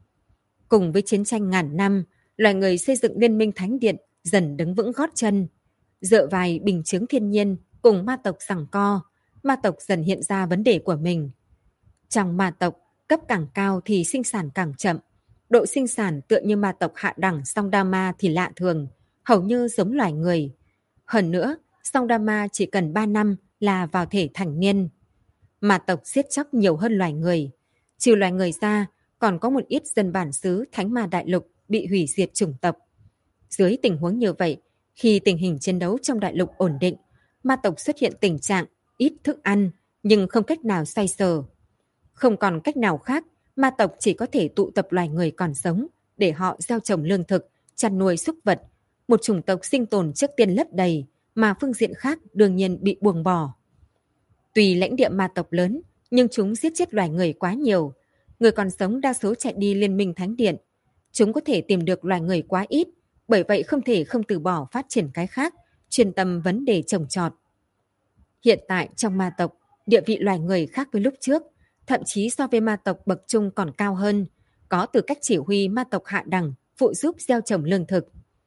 Cùng với chiến tranh ngàn năm, loài người xây dựng liên minh thánh điện dần đứng vững gót chân. Dựa vào bình chướng thiên nhiên cùng ma tộc giằng co, ma tộc dần hiện ra vấn đề của mình. Trong ma tộc, cấp càng cao thì sinh sản càng chậm. Độ sinh sản tựa như ma tộc hạ đẳng Song Dama thì lạ thường, hầu như giống loài người. Hơn nữa, Song Dama chỉ cần 3 năm là vào thể thành niên. Ma tộc giết chóc nhiều hơn loài người. Trừ loài người ra, còn có một ít dân bản xứ Thánh Ma Đại Lục bị hủy diệt chủng tộc. Dưới tình huống như vậy, khi tình hình chiến đấu trong đại lục ổn định, ma tộc xuất hiện tình trạng ít thức ăn nhưng không cách nào xoay sở. Không còn cách nào khác, ma tộc chỉ có thể tụ tập loài người còn sống để họ gieo trồng lương thực, chăn nuôi súc vật. Một chủng tộc sinh tồn trước tiên lấp đầy, mà phương diện khác đương nhiên bị buông bỏ. Tuy lãnh địa ma tộc lớn, nhưng chúng giết chết loài người quá nhiều. Người còn sống đa số chạy đi Liên minh Thánh Điện. Chúng có thể tìm được loài người quá ít, bởi vậy không thể không từ bỏ phát triển cái khác, chuyên tâm vấn đề trồng trọt. Hiện tại trong ma tộc, địa vị loài người khác với lúc trước, thậm chí so với ma tộc bậc trung còn cao hơn, có tư cách chỉ huy ma tộc hạ đẳng, phụ giúp gieo trồng lương thực.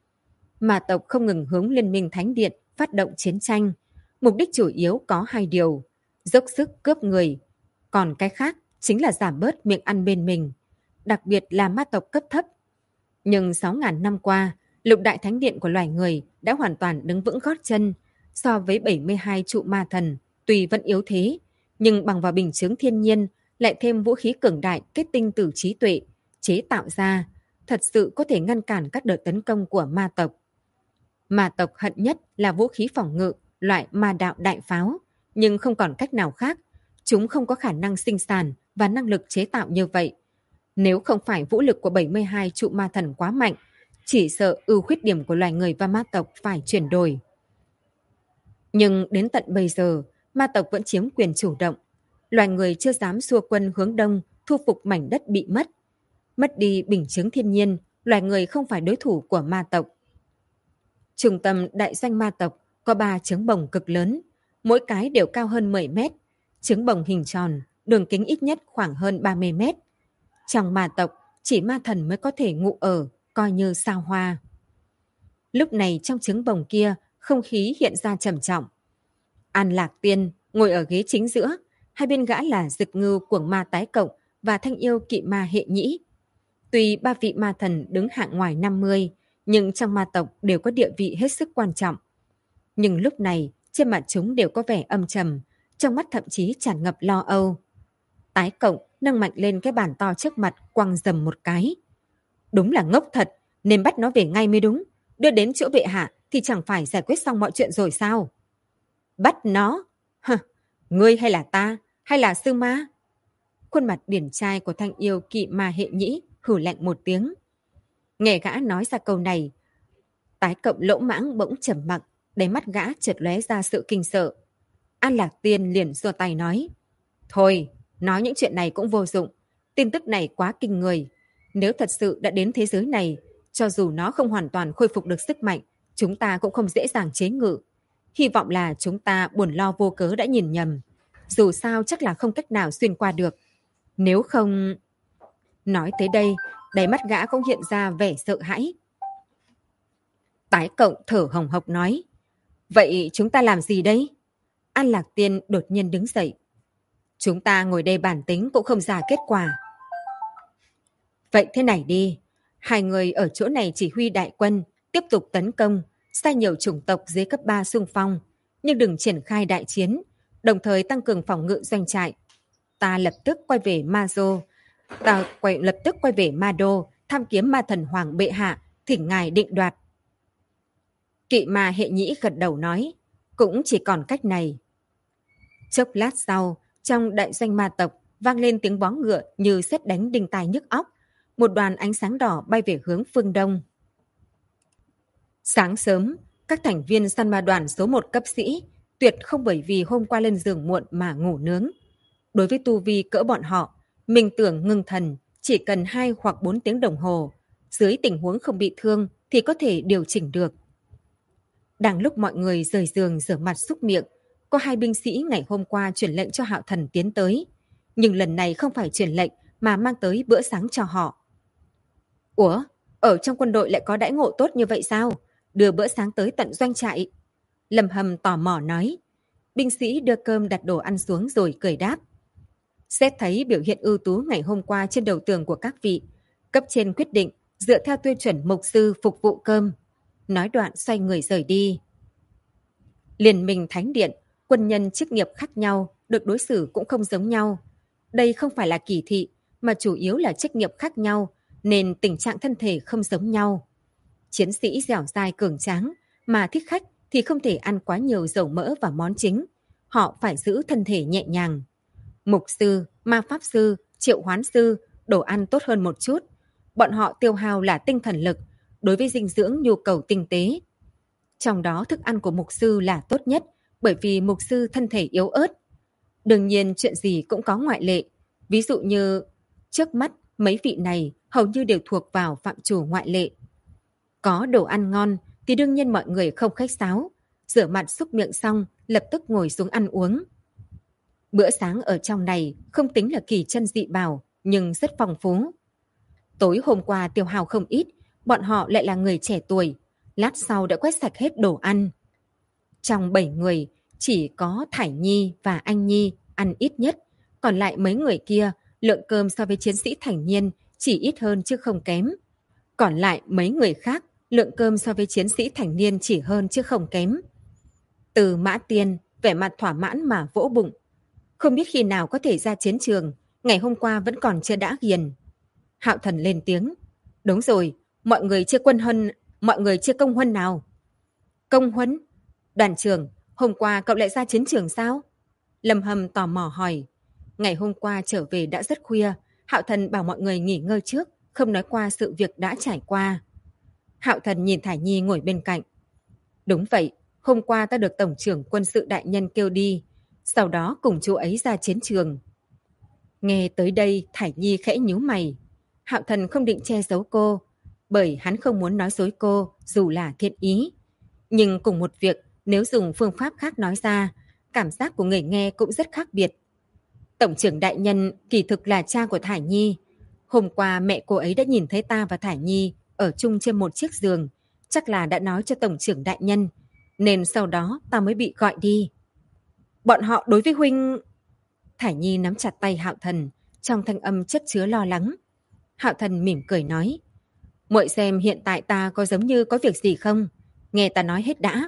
Ma tộc không ngừng hướng Liên minh Thánh Điện phát động chiến tranh. Mục đích chủ yếu có hai điều: dốc sức cướp người, còn cái khác chính là giảm bớt miệng ăn bên mình, đặc biệt là ma tộc cấp thấp. Nhưng 6.000 năm qua, lục đại thánh điện của loài người đã hoàn toàn đứng vững gót chân. So với 72 trụ ma thần, tuy vẫn yếu thế, nhưng bằng vào bình chướng thiên nhiên, lại thêm vũ khí cường đại kết tinh từ trí tuệ, chế tạo ra, thật sự có thể ngăn cản các đợt tấn công của ma tộc. Ma tộc hận nhất là vũ khí phòng ngự, loại ma đạo đại pháo, nhưng không còn cách nào khác. Chúng không có khả năng sinh sản và năng lực chế tạo như vậy. Nếu không phải vũ lực của 72 trụ ma thần quá mạnh, chỉ sợ ưu khuyết điểm của loài người và ma tộc phải chuyển đổi. Nhưng đến tận bây giờ, ma tộc vẫn chiếm quyền chủ động. Loài người chưa dám xua quân hướng đông, thu phục mảnh đất bị mất. Mất đi bình chướng thiên nhiên, loài người không phải đối thủ của ma tộc. Trung tâm đại doanh ma tộc có 3 trứng bồng cực lớn, mỗi cái đều cao hơn 10 mét. Trứng bồng hình tròn, đường kính ít nhất khoảng hơn 30 mét. Trong ma tộc, chỉ ma thần mới có thể ngụ ở, coi như sao hoa. Lúc này trong trứng bồng kia, không khí hiện ra trầm trọng. An Lạc Tiên ngồi ở ghế chính giữa, hai bên gã là Dực Ngưu Cuồng Ma Tái Cộng và Thanh Yêu Kỵ Ma Hệ Nhĩ. Tuy 3 vị ma thần đứng hạng ngoài 50, nhưng trong ma tộc đều có địa vị hết sức quan trọng. Nhưng lúc này, trên mặt chúng đều có vẻ âm trầm, trong mắt thậm chí tràn ngập lo âu. Tái Cộng nâng mạnh lên cái bàn to trước mặt, quăng dầm một cái. Đúng là ngốc thật, nên bắt nó về ngay mới đúng. Đưa đến chỗ bệ hạ thì chẳng phải giải quyết xong mọi chuyện rồi sao? Bắt nó? Hừ, ngươi hay là ta, hay là sư ma? Khuôn mặt điển trai của Thanh Yêu Kỵ Ma Hệ Nhĩ hử lạnh một tiếng. Nghe gã nói ra câu này, Tái Cộng lỗ mãng bỗng trầm mặc, đáy mắt gã chợt lóe ra sự kinh sợ. An Lạc Tiên liền giơ tay nói: Thôi, nói những chuyện này cũng vô dụng. Tin tức này quá kinh người. Nếu thật sự đã đến thế giới này, cho dù nó không hoàn toàn khôi phục được sức mạnh, chúng ta cũng không dễ dàng chế ngự. Hy vọng là chúng ta buồn lo vô cớ đã nhìn nhầm. Dù sao chắc là không cách nào xuyên qua được. Nếu không... Nói tới đây, đáy mắt gã cũng hiện ra vẻ sợ hãi. Tái Cộng thở hồng hộc nói: Vậy chúng ta làm gì đây? An Lạc Tiên đột nhiên đứng dậy. Chúng ta ngồi đây bản tính cũng không ra kết quả. Vậy thế này đi, hai người ở chỗ này chỉ huy đại quân, tiếp tục tấn công, sai nhiều chủng tộc dưới cấp 3 xung phong, nhưng đừng triển khai đại chiến, đồng thời tăng cường phòng ngự doanh trại. Ta lập tức quay về Ma Đô, tham kiếm ma thần hoàng bệ hạ, thỉnh ngài định đoạt. Kỵ Ma Hệ Nhĩ gật đầu nói, cũng chỉ còn cách này. Chốc lát sau, trong đại doanh ma tộc vang lên tiếng vó ngựa như sét đánh đinh tai nhức óc. Một đoàn ánh sáng đỏ bay về hướng phương đông. Sáng sớm, các thành viên săn ma đoàn số 1 cấp sĩ tuyệt không bởi vì hôm qua lên giường muộn mà ngủ nướng. Đối với tu vi cỡ bọn họ, mình tưởng ngưng thần chỉ cần 2 hoặc 4 tiếng đồng hồ. Dưới tình huống không bị thương thì có thể điều chỉnh được. Đang lúc mọi người rời giường rửa mặt súc miệng, có 2 binh sĩ ngày hôm qua truyền lệnh cho Hạo Thần tiến tới. Nhưng lần này không phải truyền lệnh mà mang tới bữa sáng cho họ. Ủa, ở trong quân đội lại có đãi ngộ tốt như vậy sao? Đưa bữa sáng tới tận doanh trại. Lâm Hâm tò mò nói. Binh sĩ đưa cơm đặt đồ ăn xuống rồi cười đáp. Xét thấy biểu hiện ưu tú ngày hôm qua trên đầu tường của các vị, cấp trên quyết định dựa theo tiêu chuẩn mục sư phục vụ cơm. Nói đoạn xoay người rời đi. Liên minh Thánh Điện, quân nhân chức nghiệp khác nhau, được đối xử cũng không giống nhau. Đây không phải là kỳ thị, mà chủ yếu là chức nghiệp khác nhau, nên tình trạng thân thể không giống nhau. Chiến sĩ dẻo dai cường tráng, mà thích khách thì không thể ăn quá nhiều dầu mỡ và món chính. Họ phải giữ thân thể nhẹ nhàng. Mục sư, ma pháp sư, triệu hoán sư, đồ ăn tốt hơn một chút. Bọn họ tiêu hao là tinh thần lực, đối với dinh dưỡng nhu cầu tinh tế. Trong đó thức ăn của mục sư là tốt nhất, bởi vì mục sư thân thể yếu ớt. Đương nhiên chuyện gì cũng có ngoại lệ. Ví dụ như trước mắt mấy vị này hầu như đều thuộc vào phạm trù ngoại lệ. Có đồ ăn ngon thì đương nhiên mọi người không khách sáo. Rửa mặt xúc miệng xong lập tức ngồi xuống ăn uống. Bữa sáng ở trong này không tính là kỳ chân dị bảo, nhưng rất phong phú. Tối hôm qua tiêu hao không ít, bọn họ lại là người trẻ tuổi. Lát sau đã quét sạch hết đồ ăn. Trong 7 người, chỉ có Thải Nhi và Anh Nhi ăn ít nhất. Còn lại mấy người kia, lượng cơm so với chiến sĩ Thành Niên chỉ ít hơn chứ không kém. Còn lại mấy người khác, lượng cơm so với chiến sĩ Thành Niên chỉ hơn chứ không kém. Từ Mã Tiên, vẻ mặt thỏa mãn mà vỗ bụng. Không biết khi nào có thể ra chiến trường, ngày hôm qua vẫn còn chưa đã ghiền. Hạo Thần lên tiếng. Đúng rồi, mọi người chưa công huân nào. Công huân? Đoàn trưởng, hôm qua cậu lại ra chiến trường sao? Lâm Hâm tò mò hỏi. Ngày hôm qua trở về đã rất khuya, Hạo Thần bảo mọi người nghỉ ngơi trước, không nói qua sự việc đã trải qua. Hạo Thần nhìn Thải Nhi ngồi bên cạnh. Đúng vậy, hôm qua ta được Tổng trưởng quân sự đại nhân kêu đi, sau đó cùng chú ấy ra chiến trường. Nghe tới đây, Thải Nhi khẽ nhíu mày. Hạo Thần không định che giấu cô, bởi hắn không muốn nói dối cô dù là thiện ý. Nhưng cùng một việc, nếu dùng phương pháp khác nói ra, cảm giác của người nghe cũng rất khác biệt. Tổng trưởng đại nhân kỳ thực là cha của Thải Nhi. Hôm qua mẹ cô ấy đã nhìn thấy ta và Thải Nhi ở chung trên một chiếc giường, chắc là đã nói cho Tổng trưởng đại nhân, nên sau đó ta mới bị gọi đi. Bọn họ đối với huynh... Thải Nhi nắm chặt tay Hạo Thần, trong thanh âm chất chứa lo lắng. Hạo Thần mỉm cười nói, muội xem hiện tại ta có giống như có việc gì không? Nghe ta nói hết đã.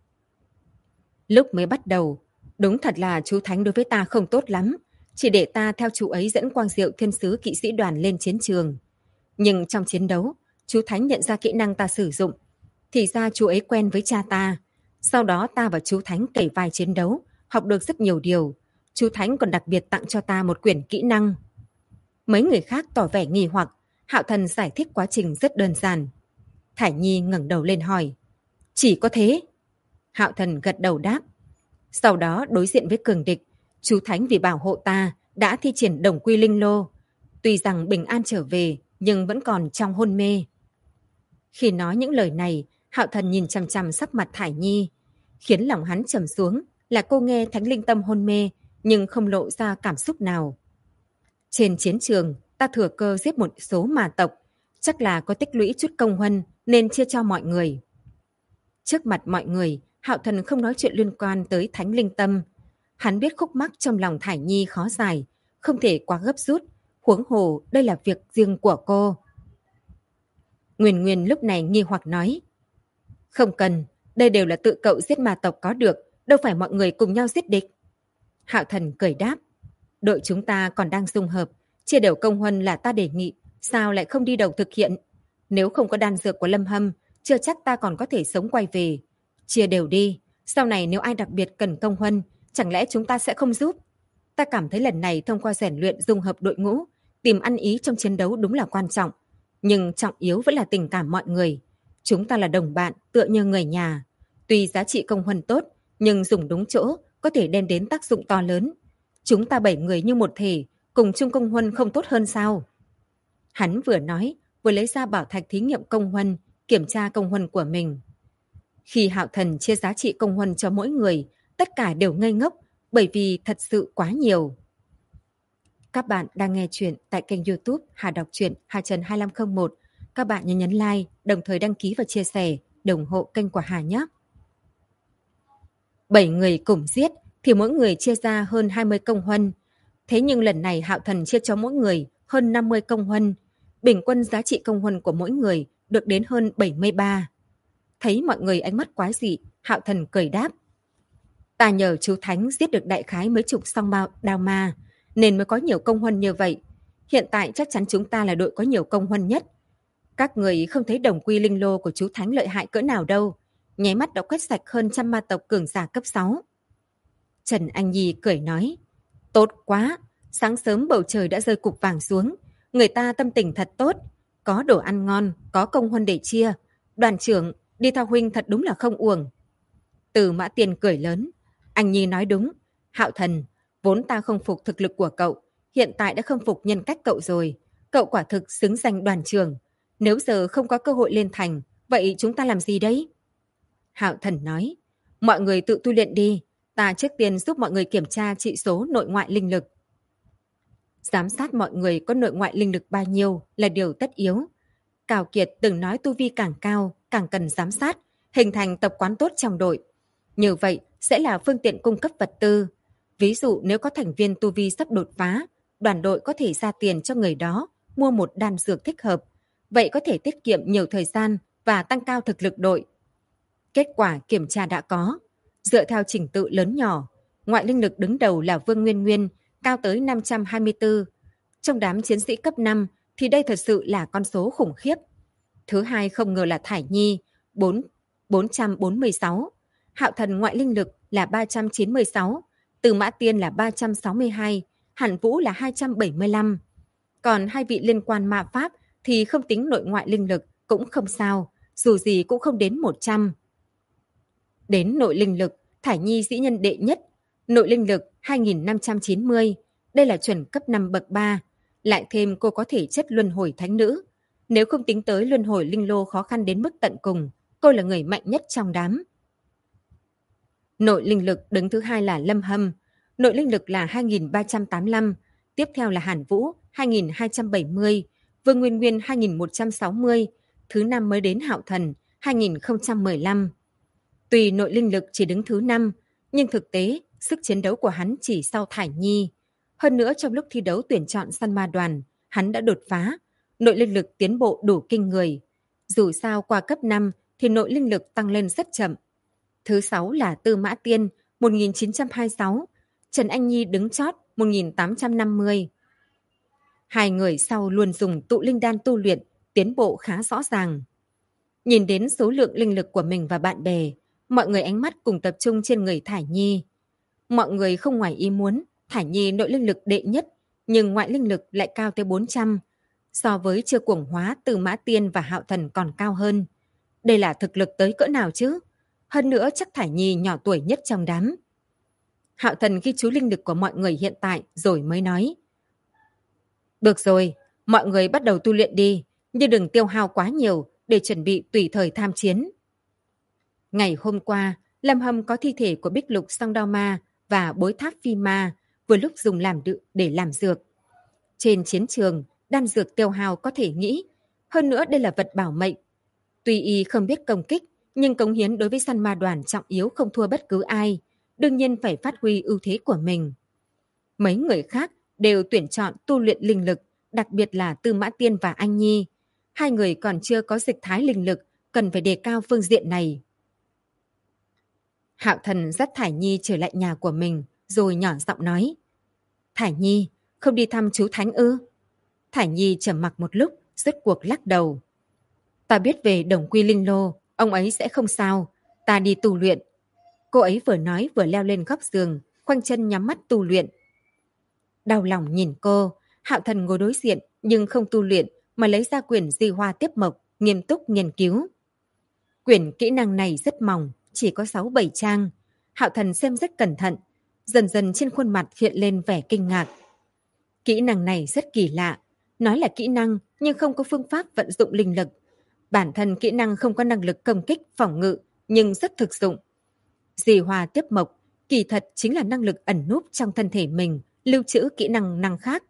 Lúc mới bắt đầu, đúng thật là chú Thánh đối với ta không tốt lắm, chỉ để ta theo chú ấy dẫn Quang Diệu Thiên sứ kỵ sĩ đoàn lên chiến trường. Nhưng trong chiến đấu, chú Thánh nhận ra kỹ năng ta sử dụng, thì ra chú ấy quen với cha ta. Sau đó ta và chú Thánh kể vai chiến đấu, học được rất nhiều điều. Chú Thánh còn đặc biệt tặng cho ta một quyển kỹ năng. Mấy người khác tỏ vẻ nghi hoặc, Hạo Thần giải thích quá trình rất đơn giản. Thải Nhi ngẩng đầu lên hỏi, chỉ có thế? Hạo Thần gật đầu đáp. Sau đó đối diện với cường địch, chú Thánh vì bảo hộ ta đã thi triển đồng quy linh lô. Tuy rằng bình an trở về, nhưng vẫn còn trong hôn mê. Khi nói những lời này, Hạo Thần nhìn chằm chằm sắc mặt Thải Nhi. Khiến lòng hắn trầm xuống là cô nghe Thánh Linh Tâm hôn mê, nhưng không lộ ra cảm xúc nào. Trên chiến trường, ta thừa cơ giết một số mà tộc, chắc là có tích lũy chút công huân nên chia cho mọi người. Trước mặt mọi người, Hạo Thần không nói chuyện liên quan tới Thánh Linh Tâm. Hắn biết khúc mắc trong lòng Thải Nhi khó giải, không thể quá gấp rút, huống hồ đây là việc riêng của cô. Nguyên Nguyên lúc này nghi hoặc nói, không cần, đây đều là tự cậu giết ma tộc có được, đâu phải mọi người cùng nhau giết địch. Hạo Thần cười đáp, đội chúng ta còn đang dung hợp, chia đều công huân là ta đề nghị, sao lại không đi đầu thực hiện? Nếu không có đan dược của Lâm Hâm, chưa chắc ta còn có thể sống quay về. Chia đều đi, sau này nếu ai đặc biệt cần công huân, chẳng lẽ chúng ta sẽ không giúp? Ta cảm thấy lần này thông qua rèn luyện dung hợp đội ngũ, tìm ăn ý trong chiến đấu đúng là quan trọng. Nhưng trọng yếu vẫn là tình cảm mọi người. Chúng ta là đồng bạn, tựa như người nhà. Tuy giá trị công huân tốt, nhưng dùng đúng chỗ có thể đem đến tác dụng to lớn. Chúng ta 7 người như một thể, cùng chung công huân không tốt hơn sao? Hắn vừa nói, vừa lấy ra bảo thạch thí nghiệm công huân, kiểm tra công huân của mình. Khi Hạo Thần chia giá trị công huân cho mỗi người, tất cả đều ngây ngốc bởi vì thật sự quá nhiều. Các bạn đang nghe chuyện tại kênh YouTube Hà Đọc Truyện Hà Trần 2501. Các bạn nhớ nhấn like, đồng thời đăng ký và chia sẻ để ủng hộ kênh của Hà nhé. 7 người cùng giết thì mỗi người chia ra hơn 20 công huân. Thế nhưng lần này Hạo Thần chia cho mỗi người hơn 50 công huân. Bình quân giá trị công huân của mỗi người được đến hơn 73. Thấy mọi người ánh mắt quái dị, Hạo Thần cười đáp. Ta nhờ chú Thánh giết được đại khái mấy chục song đao ma, nên mới có nhiều công huân như vậy. Hiện tại chắc chắn chúng ta là đội có nhiều công huân nhất. Các người không thấy đồng quy linh lô của chú Thánh lợi hại cỡ nào đâu. Nháy mắt đã quét sạch hơn trăm ma tộc cường giả cấp 6. Trần Anh Nhi cười nói. Tốt quá, sáng sớm bầu trời đã rơi cục vàng xuống. Người ta tâm tình thật tốt. Có đồ ăn ngon, có công huân để chia. Đoàn trưởng, đi theo huynh thật đúng là không uổng. Từ Mã Tiên cười lớn. Anh Nhi nói đúng. Hạo Thần, vốn ta không phục thực lực của cậu. Hiện tại đã không phục nhân cách cậu rồi. Cậu quả thực xứng danh đoàn trưởng. Nếu giờ không có cơ hội lên thành, vậy chúng ta làm gì đấy? Hạo Thần nói. Mọi người tự tu luyện đi. Ta trước tiên giúp mọi người kiểm tra trị số nội ngoại linh lực. Giám sát mọi người có nội ngoại linh lực bao nhiêu là điều tất yếu. Cào Kiệt từng nói tu vi càng cao, càng cần giám sát, hình thành tập quán tốt trong đội. Như vậy sẽ là phương tiện cung cấp vật tư. Ví dụ nếu có thành viên tu vi sắp đột phá, đoàn đội có thể ra tiền cho người đó mua một đan dược thích hợp. Vậy có thể tiết kiệm nhiều thời gian và tăng cao thực lực đội. Kết quả kiểm tra đã có. Dựa theo trình tự lớn nhỏ, ngoại linh lực đứng đầu là Vương Nguyên Nguyên, cao tới 524. Trong đám chiến sĩ cấp 5 thì đây thật sự là con số khủng khiếp. Thứ hai không ngờ là Thải Nhi, 446. Hạo Thần ngoại linh lực là 396. Từ Mã Tiên là 362. Hàn Vũ là 275. Còn hai vị liên quan ma pháp thì không tính nội ngoại linh lực cũng không sao, dù gì cũng không đến 100. Đến nội linh lực, Thải Nhi dĩ nhân đệ nhất, nội linh lực 2590, đây là chuẩn cấp 5 bậc 3, lại thêm cô có thể chất luân hồi thánh nữ. Nếu không tính tới luân hồi linh lô khó khăn đến mức tận cùng, cô là người mạnh nhất trong đám. Nội linh lực đứng thứ hai là Lâm Hâm, nội linh lực là 2385, tiếp theo là Hàn Vũ 2270, Vương Nguyên Nguyên 2160, thứ năm mới đến Hạo Thần 2015. Tuy nội linh lực chỉ đứng thứ 5, nhưng thực tế sức chiến đấu của hắn chỉ sau Thải Nhi. Hơn nữa trong lúc thi đấu tuyển chọn săn ma đoàn, hắn đã đột phá, nội linh lực tiến bộ đủ kinh người. Dù sao qua cấp 5 thì nội linh lực tăng lên rất chậm. Thứ 6 là Tư Mã Tiên 1926, Trần Anh Nhi đứng chót 1850. Hai người sau luôn dùng tụ linh đan tu luyện, tiến bộ khá rõ ràng. Nhìn đến số lượng linh lực của mình và bạn bè, mọi người ánh mắt cùng tập trung trên người Thải Nhi. Mọi người không ngoài ý muốn, Thải Nhi nội linh lực đệ nhất, nhưng ngoại linh lực lại cao tới 400. So với chưa cuồng hóa Từ Mã Tiên và Hạo Thần còn cao hơn. Đây là thực lực tới cỡ nào chứ? Hơn nữa chắc Thải Nhi nhỏ tuổi nhất trong đám. Hạo Thần ghi chú linh lực của mọi người hiện tại rồi mới nói. Được rồi, mọi người bắt đầu tu luyện đi, nhưng đừng tiêu hao quá nhiều để chuẩn bị tùy thời tham chiến. Ngày hôm qua, Lâm Hâm có thi thể của Bích Lục Song Đao Ma và Bối Tháp Phi Ma vừa lúc dùng để làm dược. Trên chiến trường, đan dược tiêu hao có thể nghĩ. Hơn nữa đây là vật bảo mệnh. Tuy y không biết công kích, nhưng cống hiến đối với săn ma đoàn trọng yếu không thua bất cứ ai. Đương nhiên phải phát huy ưu thế của mình. Mấy người khác đều tuyển chọn tu luyện linh lực, đặc biệt là Tư Mã Tiên và Anh Nhi. Hai người còn chưa có dịch thái linh lực, cần phải đề cao phương diện này. Hạo Thần dắt Thải Nhi trở lại nhà của mình, rồi nhỏ giọng nói. Thải Nhi, không đi thăm chú Thánh ư? Thải Nhi trầm mặc một lúc, rốt cuộc lắc đầu. Ta biết về Đồng Quy Linh Lô, ông ấy sẽ không sao, ta đi tu luyện. Cô ấy vừa nói vừa leo lên góc giường, khoanh chân nhắm mắt tu luyện. Đau lòng nhìn cô, Hạo Thần ngồi đối diện nhưng không tu luyện mà lấy ra quyển Di Hoa Tiếp Mộc, nghiêm túc nghiên cứu. Quyển kỹ năng này rất mỏng, chỉ có 6-7 trang. Hạo Thần xem rất cẩn thận, dần dần trên khuôn mặt hiện lên vẻ kinh ngạc. Kỹ năng này rất kỳ lạ, nói là kỹ năng nhưng không có phương pháp vận dụng linh lực. Bản thân kỹ năng không có năng lực công kích, phòng ngự nhưng rất thực dụng. Di Hoa Tiếp Mộc, kỳ thật chính là năng lực ẩn núp trong thân thể mình, lưu trữ kỹ năng khác.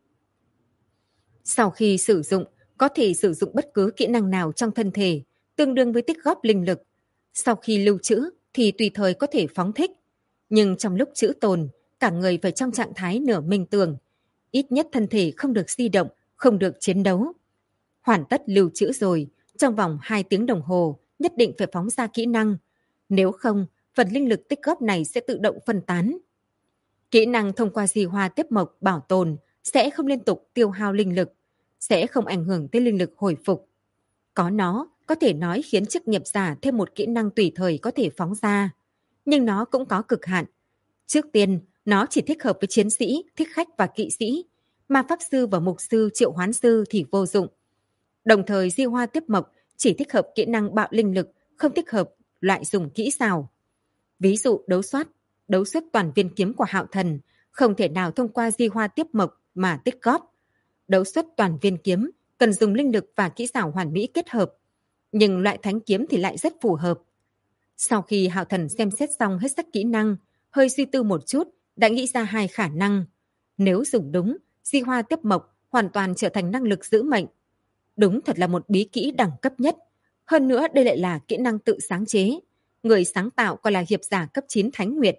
Sau khi sử dụng, có thể sử dụng bất cứ kỹ năng nào trong thân thể, tương đương với tích góp linh lực. Sau khi lưu trữ thì tùy thời có thể phóng thích. Nhưng trong lúc trữ tồn, cả người phải trong trạng thái nửa minh tưởng. Ít nhất thân thể không được di động, không được chiến đấu. Hoàn tất lưu trữ rồi, trong vòng 2 tiếng đồng hồ, nhất định phải phóng ra kỹ năng. Nếu không, phần linh lực tích góp này sẽ tự động phân tán. Kỹ năng thông qua di hoa tiếp mộc bảo tồn sẽ không liên tục tiêu hao linh lực, sẽ không ảnh hưởng tới linh lực hồi phục. Có nó, có thể nói khiến chức nghiệp giả thêm một kỹ năng tùy thời có thể phóng ra. Nhưng nó cũng có cực hạn. Trước tiên, nó chỉ thích hợp với chiến sĩ, thích khách và kỵ sĩ. Ma pháp sư và mục sư, triệu hoán sư thì vô dụng. Đồng thời di hoa tiếp mộc chỉ thích hợp kỹ năng bạo linh lực, không thích hợp loại dùng kỹ xảo. Ví dụ đấu xuất toàn viên kiếm của Hạo Thần không thể nào thông qua di hoa tiếp mộc mà tích góp. Đấu xuất toàn viên kiếm cần dùng linh lực và kỹ xảo hoàn mỹ kết hợp, nhưng loại thánh kiếm thì lại rất phù hợp. Sau khi Hạo Thần xem xét xong hết sách kỹ năng, hơi suy tư một chút, đã nghĩ ra 2 khả năng. Nếu dùng đúng, di hoa tiếp mộc hoàn toàn trở thành năng lực giữ mệnh. Đúng thật là một bí kỹ đẳng cấp nhất. Hơn nữa đây lại là kỹ năng tự sáng chế. Người sáng tạo còn là hiệp giả cấp 9 Thánh Nguyệt.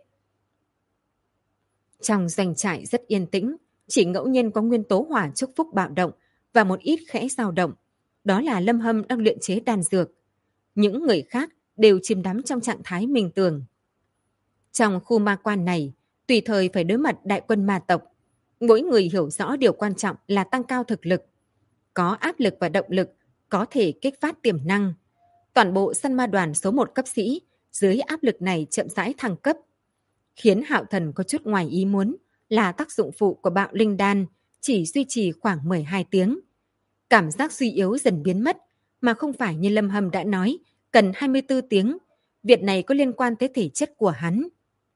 Trong doanh trại rất yên tĩnh, chỉ ngẫu nhiên có nguyên tố hỏa chúc phúc bạo động và một ít khẽ dao động. Đó là Lâm Hâm đang luyện chế đan dược. Những người khác đều chìm đắm trong trạng thái minh tưởng. Trong khu ma quan này, tùy thời phải đối mặt đại quân ma tộc. Mỗi người hiểu rõ điều quan trọng là tăng cao thực lực. Có áp lực và động lực, có thể kích phát tiềm năng. Toàn bộ săn ma đoàn số 1 cấp sĩ, dưới áp lực này chậm rãi thăng cấp. Khiến Hạo Thần có chút ngoài ý muốn là tác dụng phụ của bạo linh đan chỉ duy trì khoảng 12 tiếng. Cảm giác suy yếu dần biến mất, mà không phải như Lâm Hâm đã nói, cần 24 tiếng. Việc này có liên quan tới thể chất của hắn.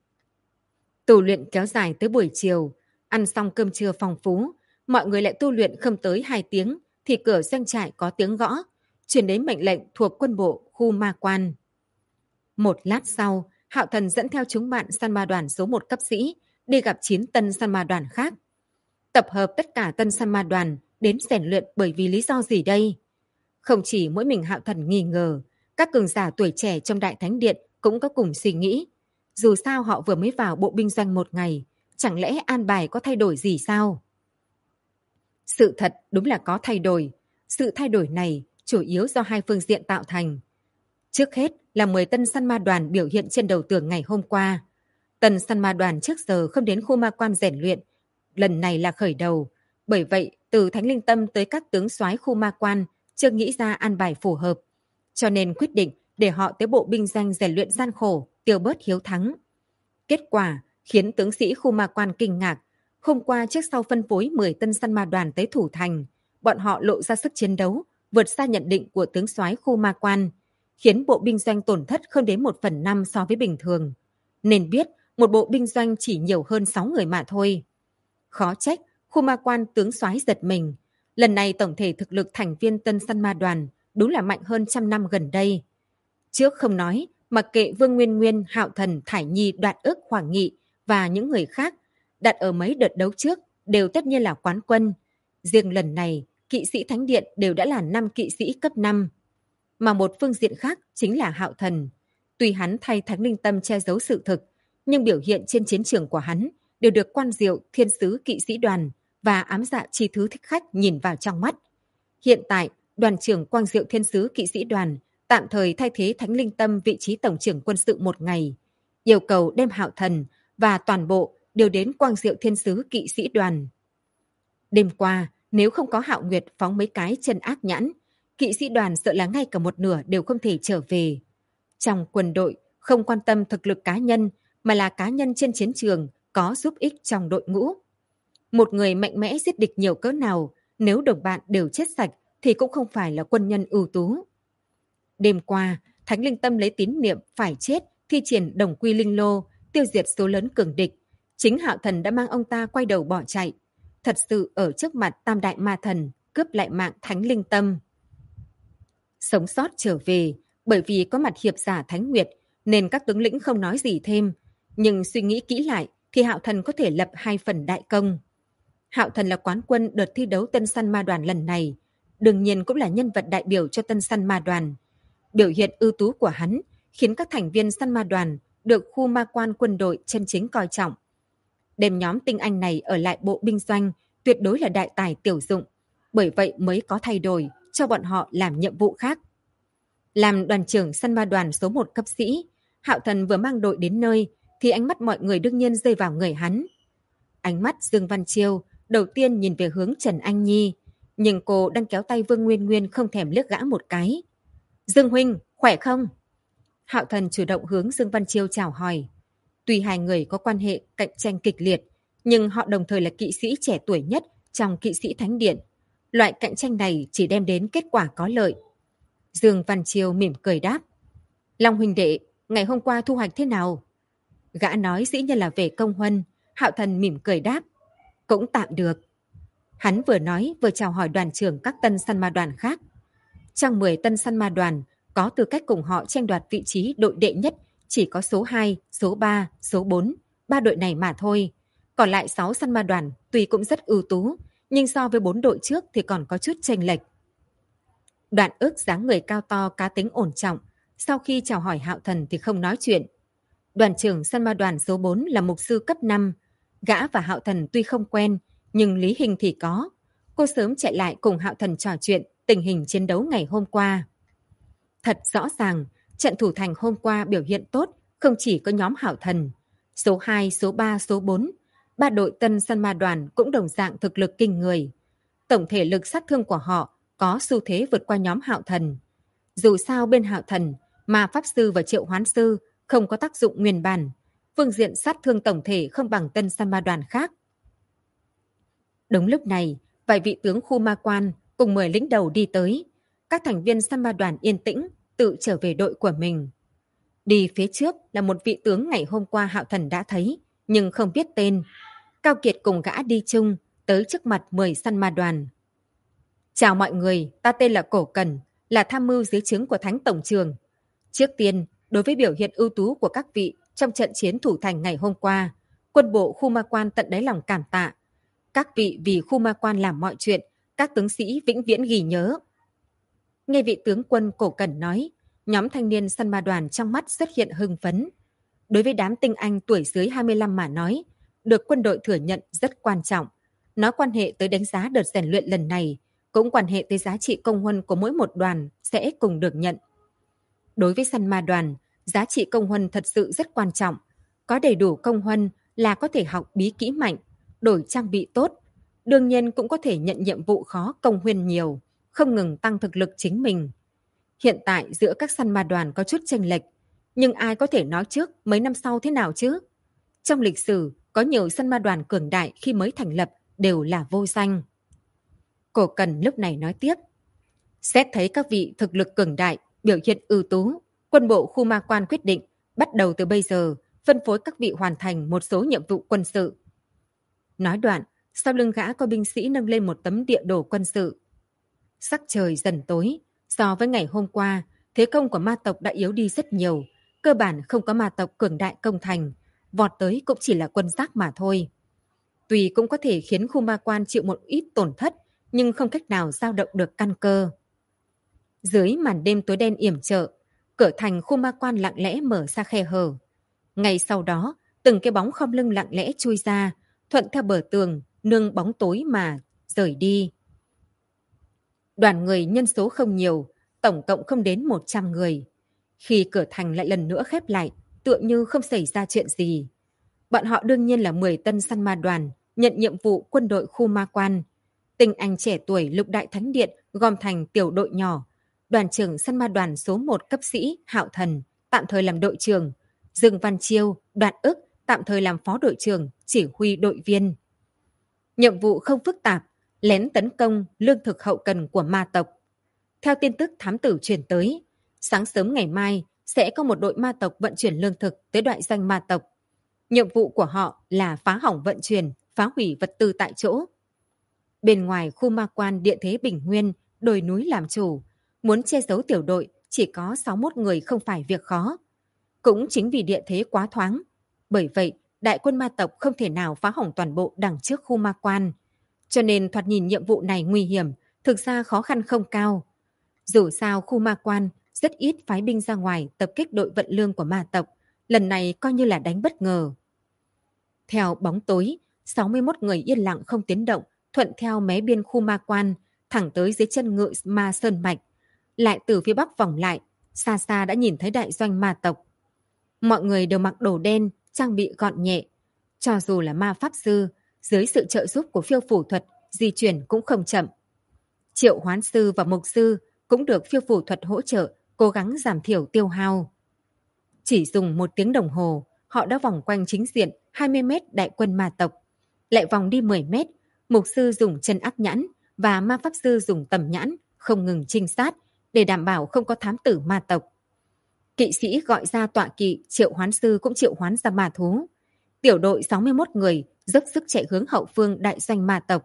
Tu luyện kéo dài tới buổi chiều, ăn xong cơm trưa phong phú, mọi người lại tu luyện không tới 2 tiếng, thì cửa doanh trại có tiếng gõ, truyền đến mệnh lệnh thuộc quân bộ khu ma quan. Một lát sau, Hạo Thần dẫn theo chúng bạn săn ma đoàn số 1 cấp sĩ đi gặp 9 tân săn ma đoàn khác. Tập hợp tất cả tân săn ma đoàn đến rèn luyện bởi vì lý do gì đây? Không chỉ mỗi mình Hạo Thần nghi ngờ, các cường giả tuổi trẻ trong Đại Thánh Điện cũng có cùng suy nghĩ. Dù sao họ vừa mới vào bộ binh doanh 1 ngày, chẳng lẽ an bài có thay đổi gì sao? Sự thật đúng là có thay đổi. Sự thay đổi này chủ yếu do 2 phương diện tạo thành. Trước hết là 10 tân săn ma đoàn biểu hiện trên đầu tường ngày hôm qua. Tân săn ma đoàn trước giờ không đến khu ma quan rèn luyện. Lần này là khởi đầu. Bởi vậy, từ Thánh Linh Tâm tới các tướng soái khu ma quan chưa nghĩ ra an bài phù hợp. Cho nên quyết định để họ tới bộ binh doanh rèn luyện gian khổ, tiêu bớt hiếu thắng. Kết quả khiến tướng sĩ khu ma quan kinh ngạc. Hôm qua trước sau phân phối 10 tân săn ma đoàn tới thủ thành, bọn họ lộ ra sức chiến đấu, vượt xa nhận định của tướng soái khu ma quan, khiến bộ binh doanh tổn thất không đến 1/5 so với bình thường. Nên biết một bộ binh doanh chỉ nhiều hơn 6 người mà thôi. Khó trách, khu ma quan tướng soái giật mình. Lần này tổng thể thực lực thành viên tân săn ma đoàn đúng là mạnh hơn 100 năm gần đây. Trước không nói, mặc kệ Vương Nguyên Nguyên, Hạo Thần, Thải Nhi, Đoạn Ức, Hoàng Nghị và những người khác, đặt ở mấy đợt đấu trước đều tất nhiên là quán quân. Riêng lần này, kỵ sĩ Thánh Điện đều đã là 5 kỵ sĩ cấp 5. Mà một phương diện khác chính là Hạo Thần. Tuy hắn thay Thánh Linh Tâm che giấu sự thực, nhưng biểu hiện trên chiến trường của hắn đều được Quan Diệu Thiên sứ kỵ sĩ đoàn và ám dạ chi thứ thích khách nhìn vào trong mắt. Hiện tại, đoàn trưởng Quang Diệu Thiên sứ kỵ sĩ đoàn tạm thời thay thế Thánh Linh Tâm vị trí tổng trưởng quân sự 1 ngày, yêu cầu đem Hạo Thần và toàn bộ đều đến Quang Diệu Thiên sứ kỵ sĩ đoàn. Đêm qua, nếu không có Hạo Nguyệt phóng mấy cái chân ác nhãn, kỵ sĩ đoàn sợ là ngay cả một nửa đều không thể trở về. Trong quân đội, không quan tâm thực lực cá nhân, mà là cá nhân trên chiến trường có giúp ích trong đội ngũ. Một người mạnh mẽ giết địch nhiều cỡ nào, nếu đồng bạn đều chết sạch thì cũng không phải là quân nhân ưu tú. Đêm qua, Thánh Linh Tâm lấy tín niệm phải chết, thi triển đồng quy linh lô, tiêu diệt số lớn cường địch. Chính Hạo Thần đã mang ông ta quay đầu bỏ chạy. Thật sự ở trước mặt Tam Đại Ma Thần, cướp lại mạng Thánh Linh Tâm. Sống sót trở về, bởi vì có mặt hiệp giả Thánh Nguyệt, nên các tướng lĩnh không nói gì thêm. Nhưng suy nghĩ kỹ lại thì Hạo Thần có thể lập 2 phần đại công. Hạo Thần là quán quân đợt thi đấu Tân Săn Ma Đoàn lần này, đương nhiên cũng là nhân vật đại biểu cho Tân Săn Ma Đoàn. Biểu hiện ưu tú của hắn khiến các thành viên Săn Ma Đoàn được khu ma quan quân đội chân chính coi trọng. Đem nhóm tinh anh này ở lại bộ binh doanh tuyệt đối là đại tài tiểu dụng, bởi vậy mới có thay đổi cho bọn họ làm nhiệm vụ khác. Làm đoàn trưởng Săn Ma Đoàn số 1 cấp sĩ, Hạo Thần vừa mang đội đến nơi thì ánh mắt mọi người đương nhiên rơi vào người hắn. Ánh mắt Dương Văn Chiêu đầu tiên nhìn về hướng Trần Anh Nhi, nhưng cô đang kéo tay Vương Nguyên Nguyên không thèm liếc gã một cái. Dương huynh, khỏe không? Hạo Thần chủ động hướng Dương Văn Chiêu chào hỏi. Tuy hai người có quan hệ cạnh tranh kịch liệt, nhưng họ đồng thời là kỵ sĩ trẻ tuổi nhất trong kỵ sĩ Thánh Điện. Loại cạnh tranh này chỉ đem đến kết quả có lợi. Dương Văn Chiêu mỉm cười đáp. Long huynh đệ, ngày hôm qua thu hoạch thế nào? Gã nói dĩ nhiên là về công huân. Hạo Thần mỉm cười đáp. Cũng tạm được. Hắn vừa nói vừa chào hỏi đoàn trưởng các tân săn ma đoàn khác. Trong 10 tân săn ma đoàn, có tư cách cùng họ tranh đoạt vị trí đội đệ nhất chỉ có số 2, số 3, số 4, 3 đội này mà thôi. Còn lại 6 săn ma đoàn tuy cũng rất ưu tú, nhưng so với 4 đội trước thì còn có chút chênh lệch. Đoạn Ức dáng người cao to, cá tính ổn trọng, sau khi chào hỏi Hạo Thần thì không nói chuyện. Đoàn trưởng săn ma đoàn số 4 là mục sư cấp 5. Gã và Hạo Thần tuy không quen, nhưng lý hình thì có. Cô sớm chạy lại cùng Hạo Thần trò chuyện tình hình chiến đấu ngày hôm qua. Thật rõ ràng, trận thủ thành hôm qua biểu hiện tốt, không chỉ có nhóm Hạo Thần. Số 2, số 3, số 4, 3 đội tân săn ma đoàn cũng đồng dạng thực lực kinh người. Tổng thể lực sát thương của họ có xu thế vượt qua nhóm Hạo Thần. Dù sao bên Hạo Thần, ma pháp sư và triệu hoán sư không có tác dụng nguyên bản. Phương diện sát thương tổng thể không bằng tân săn ma đoàn khác. Đúng lúc này, vài vị tướng khu ma quan cùng 10 lính đầu đi tới. Các thành viên săn ma đoàn yên tĩnh, tự trở về đội của mình. Đi phía trước là một vị tướng ngày hôm qua Hạo Thần đã thấy, nhưng không biết tên. Cao Kiệt cùng gã đi chung, tới trước mặt 10 săn ma đoàn. Chào mọi người, ta tên là Cổ Cần, là tham mưu dưới trướng của Thánh Tổng Trường. Trước tiên, đối với biểu hiện ưu tú của các vị trong trận chiến thủ thành ngày hôm qua, quân bộ khu ma quan tận đáy lòng cảm tạ. Các vị vì khu ma quan làm mọi chuyện, các tướng sĩ vĩnh viễn ghi nhớ. Nghe vị tướng quân Cổ Cần nói, nhóm thanh niên săn ma đoàn trong mắt xuất hiện hưng phấn. Đối với đám tinh anh tuổi dưới 25 mà nói, được quân đội thừa nhận rất quan trọng. Nó quan hệ tới đánh giá đợt rèn luyện lần này, cũng quan hệ tới giá trị công huân của mỗi một đoàn sẽ cùng được nhận. Đối với săn ma đoàn, giá trị công huân thật sự rất quan trọng. Có đầy đủ công huân là có thể học bí kỹ mạnh, đổi trang bị tốt. Đương nhiên cũng có thể nhận nhiệm vụ khó công huân nhiều, không ngừng tăng thực lực chính mình. Hiện tại giữa các săn ma đoàn có chút chênh lệch, nhưng ai có thể nói trước mấy năm sau thế nào chứ? Trong lịch sử, có nhiều săn ma đoàn cường đại khi mới thành lập đều là vô danh. Cổ Cần lúc này nói tiếp. Xét thấy các vị thực lực cường đại, biểu hiện ưu tú, quân bộ khu ma quan quyết định bắt đầu từ bây giờ phân phối các vị hoàn thành một số nhiệm vụ quân sự. Nói đoạn, sau lưng gã có binh sĩ nâng lên một tấm địa đồ quân sự. Sắc trời dần tối, so với ngày hôm qua, thế công của ma tộc đã yếu đi rất nhiều, cơ bản không có ma tộc cường đại công thành, vọt tới cũng chỉ là quân giác mà thôi. Tuy cũng có thể khiến khu ma quan chịu một ít tổn thất, nhưng không cách nào dao động được căn cơ. Dưới màn đêm tối đen yểm trợ, cửa thành khu ma quan lặng lẽ mở ra khe hở. Ngay sau đó, từng cái bóng khom lưng lặng lẽ chui ra, thuận theo bờ tường, nương bóng tối mà rời đi. Đoàn người nhân số không nhiều, tổng cộng không đến 100 người. Khi cửa thành lại lần nữa khép lại, tựa như không xảy ra chuyện gì. Bọn họ đương nhiên là 10 tân săn ma đoàn, nhận nhiệm vụ quân đội khu ma quan. Tinh anh trẻ tuổi Lục Đại Thánh Điện gom thành tiểu đội nhỏ. Đoàn trưởng săn ma đoàn số 1 cấp sĩ Hạo Thần tạm thời làm đội trưởng. Dương Văn Chiêu, Đoạn Ức tạm thời làm phó đội trưởng, chỉ huy đội viên. Nhiệm vụ không phức tạp, lén tấn công lương thực hậu cần của ma tộc. Theo tin tức thám tử truyền tới, sáng sớm ngày mai sẽ có một đội ma tộc vận chuyển lương thực tới đại danh ma tộc. Nhiệm vụ của họ là phá hỏng vận chuyển, phá hủy vật tư tại chỗ. Bên ngoài khu ma quan địa thế Bình Nguyên, đồi núi làm chủ, muốn che giấu tiểu đội chỉ có 61 người không phải việc khó. Cũng chính vì địa thế quá thoáng, Bởi vậy, đại quân ma tộc không thể nào phá hỏng toàn bộ đằng trước khu ma quan. Cho nên thoạt nhìn nhiệm vụ này nguy hiểm, thực ra khó khăn không cao. Dù sao khu ma quan rất ít phái binh ra ngoài tập kích đội vận lương của ma tộc, lần này coi như là đánh bất ngờ. Theo bóng tối, 61 người yên lặng không tiến động, thuận theo mé biên khu ma quan, thẳng tới dưới chân ngựa ma sơn mạch. Lại từ phía bắc vòng lại, xa xa đã nhìn thấy đại doanh ma tộc. Mọi người đều mặc đồ đen, trang bị gọn nhẹ. Cho dù là ma pháp sư, dưới sự trợ giúp của phiêu phù thuật, di chuyển cũng không chậm. Triệu hoán sư và mục sư cũng được phiêu phù thuật hỗ trợ, cố gắng giảm thiểu tiêu hao. Chỉ dùng 1 tiếng đồng hồ, họ đã vòng quanh chính diện 20 mét đại quân ma tộc. Lại vòng đi 10 mét, mục sư dùng chân ác nhãn và ma pháp sư dùng tầm nhãn không ngừng trinh sát để đảm bảo không có thám tử ma tộc. Kỵ sĩ gọi ra tọa kỵ, triệu hoán sư cũng triệu hoán ra ma thú. Tiểu đội 61 người dốc sức chạy hướng hậu phương đại doanh ma tộc.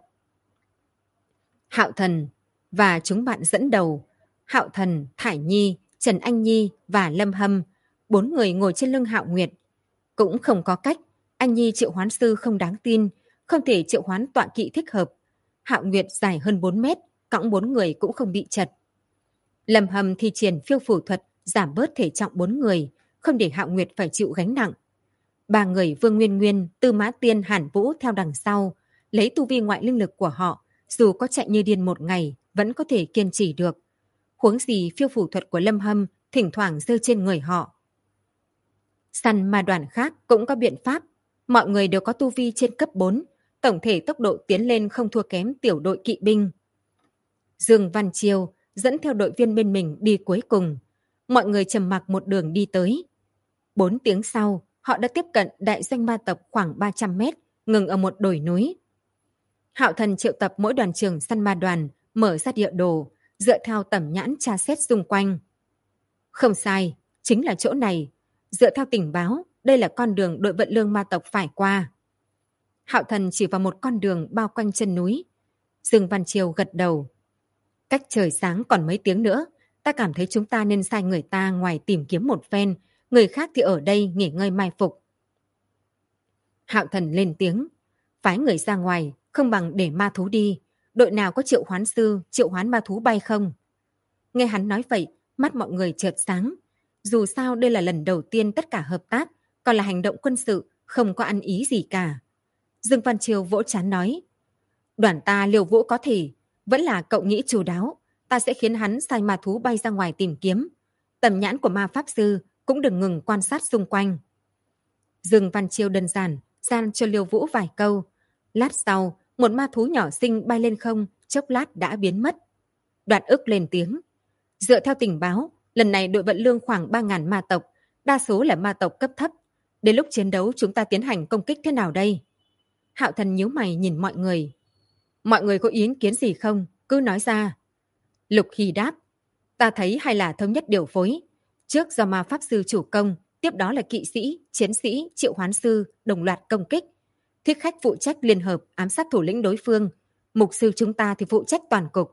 Hạo Thần và chúng bạn dẫn đầu. Hạo Thần, Thải Nhi, Trần Anh Nhi và Lâm Hâm, 4 người ngồi trên lưng Hạo Nguyệt. Cũng không có cách, Anh Nhi triệu hoán sư không đáng tin, không thể triệu hoán tọa kỵ thích hợp. Hạo Nguyệt dài hơn 4 mét, cõng 4 người cũng không bị chật. Lâm Hâm thi triển phiêu phù thuật, giảm bớt thể trọng 4 người, không để Hạo Nguyệt phải chịu gánh nặng. 3 người Vương Nguyên Nguyên, Tư Mã Tiên, Hàn Vũ theo đằng sau, lấy tu vi ngoại linh lực của họ, dù có chạy như điên 1 ngày, vẫn có thể kiên trì được. Huống gì phiêu phù thuật của Lâm Hâm thỉnh thoảng rơi trên người họ. Săn ma đoàn khác cũng có biện pháp, mọi người đều có tu vi trên cấp 4, tổng thể tốc độ tiến lên không thua kém tiểu đội kỵ binh. Dương Văn Chiêu dẫn theo đội viên bên mình đi cuối cùng. Mọi người trầm mặc một đường đi tới. 4 tiếng sau, họ đã tiếp cận đại doanh ma tộc khoảng 300 mét, ngừng ở một đồi núi. Hạo Thần triệu tập mỗi đoàn trưởng săn ma đoàn, mở ra địa đồ, dựa theo tầm nhãn tra xét xung quanh. Không sai, chính là chỗ này. Dựa theo tình báo, đây là con đường đội vận lương ma tộc phải qua. Hạo Thần chỉ vào một con đường bao quanh chân núi. Dương Văn Chiêu gật đầu. Cách trời sáng còn mấy tiếng nữa, ta cảm thấy chúng ta nên sai người ta ngoài tìm kiếm một phen, người khác thì ở đây nghỉ ngơi mai phục. Hạo Thần lên tiếng, phái người ra ngoài, không bằng để ma thú đi. Đội nào có triệu hoán sư, triệu hoán ma thú bay không? Nghe hắn nói vậy, mắt mọi người chợt sáng. Dù sao đây là lần đầu tiên tất cả hợp tác, còn là hành động quân sự, không có ăn ý gì cả. Dương Văn Chiêu vỗ trán nói, đoàn ta Liêu Vũ có thể, vẫn là cậu nghĩ chu đáo, ta sẽ khiến hắn sai ma thú bay ra ngoài tìm kiếm. Tầm nhãn của ma pháp sư cũng đừng ngừng quan sát xung quanh. Dương Văn Chiêu đơn giản, gian cho Liêu Vũ vài câu. Lát sau, một ma thú nhỏ xinh bay lên không, chốc lát đã biến mất. Đoạn ức lên tiếng. Dựa theo tình báo, lần này đội vận lương khoảng 3.000 ma tộc, đa số là ma tộc cấp thấp. Đến lúc chiến đấu chúng ta tiến hành công kích thế nào đây? Hạo Thần nhíu mày nhìn mọi người. Mọi người có ý kiến gì không? Cứ nói ra. Lục Hy đáp. Ta thấy hay là thống nhất điều phối. Trước do ma pháp sư chủ công, tiếp đó là kỵ sĩ, chiến sĩ, triệu hoán sư, đồng loạt công kích. Thiết khách phụ trách liên hợp ám sát thủ lĩnh đối phương. Mục sư chúng ta thì phụ trách toàn cục.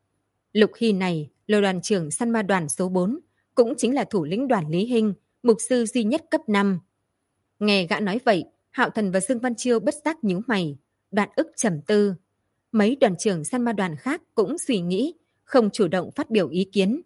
Lục Hy này là đoàn trưởng săn ma đoàn số 4, cũng chính là thủ lĩnh đoàn Lý Hinh, mục sư duy nhất cấp 5. Nghe gã nói vậy, Hạo Thần và Dương Văn Chiêu bất giác nhíu mày, Đoạn ức trầm tư. Mấy đoàn trưởng săn ma đoàn khác cũng suy nghĩ, không chủ động phát biểu ý kiến.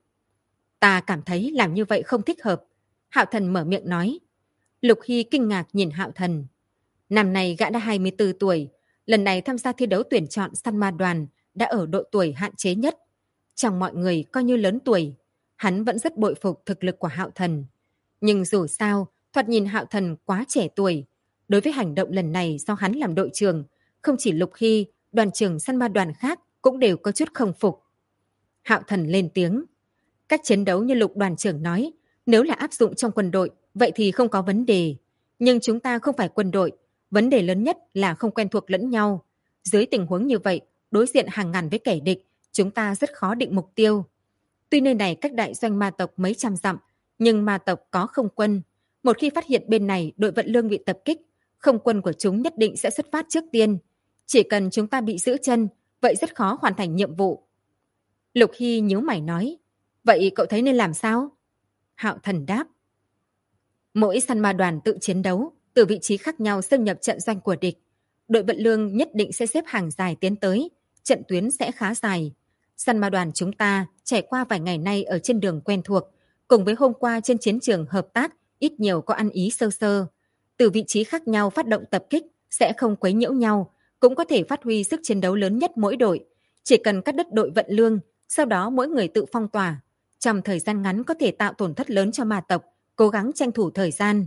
Ta cảm thấy làm như vậy không thích hợp. Hạo Thần mở miệng nói. Lục Hy kinh ngạc nhìn Hạo Thần. Năm nay gã đã 24 tuổi, lần này tham gia thi đấu tuyển chọn săn ma đoàn đã ở độ tuổi hạn chế nhất. Trong mọi người coi như lớn tuổi, hắn vẫn rất bội phục thực lực của Hạo Thần. Nhưng dù sao, thoạt nhìn Hạo Thần quá trẻ tuổi. Đối với hành động lần này do hắn làm đội trưởng, không chỉ Lục Hy, đoàn trưởng săn ma đoàn khác cũng đều có chút không phục. Hạo Thần lên tiếng. Cách chiến đấu như Lục đoàn trưởng nói, nếu là áp dụng trong quân đội, vậy thì không có vấn đề. Nhưng chúng ta không phải quân đội, vấn đề lớn nhất là không quen thuộc lẫn nhau. Dưới tình huống như vậy, đối diện hàng ngàn với kẻ địch, chúng ta rất khó định mục tiêu. Tuy nơi này cách đại doanh ma tộc mấy trăm dặm, nhưng ma tộc có không quân. Một khi phát hiện bên này đội vận lương bị tập kích, không quân của chúng nhất định sẽ xuất phát trước tiên. Chỉ cần chúng ta bị giữ chân, vậy rất khó hoàn thành nhiệm vụ. Lục Hy nhíu mày nói, vậy cậu thấy nên làm sao? Hạo Thần đáp, mỗi săn ma đoàn tự chiến đấu, Từ vị trí khác nhau xâm nhập trận doanh của địch. Đội vận lương nhất định sẽ xếp hàng dài tiến tới, trận tuyến sẽ khá dài. Săn ma đoàn chúng ta trải qua vài ngày nay ở trên đường quen thuộc, cùng với hôm qua trên chiến trường hợp tác, ít nhiều có ăn ý sơ sơ. Từ vị trí khác nhau phát động tập kích sẽ không quấy nhiễu nhau, cũng có thể phát huy sức chiến đấu lớn nhất mỗi đội. Chỉ cần cắt đứt đội vận lương, sau đó mỗi người tự phong tỏa. Trong thời gian ngắn có thể tạo tổn thất lớn cho ma tộc, cố gắng tranh thủ thời gian.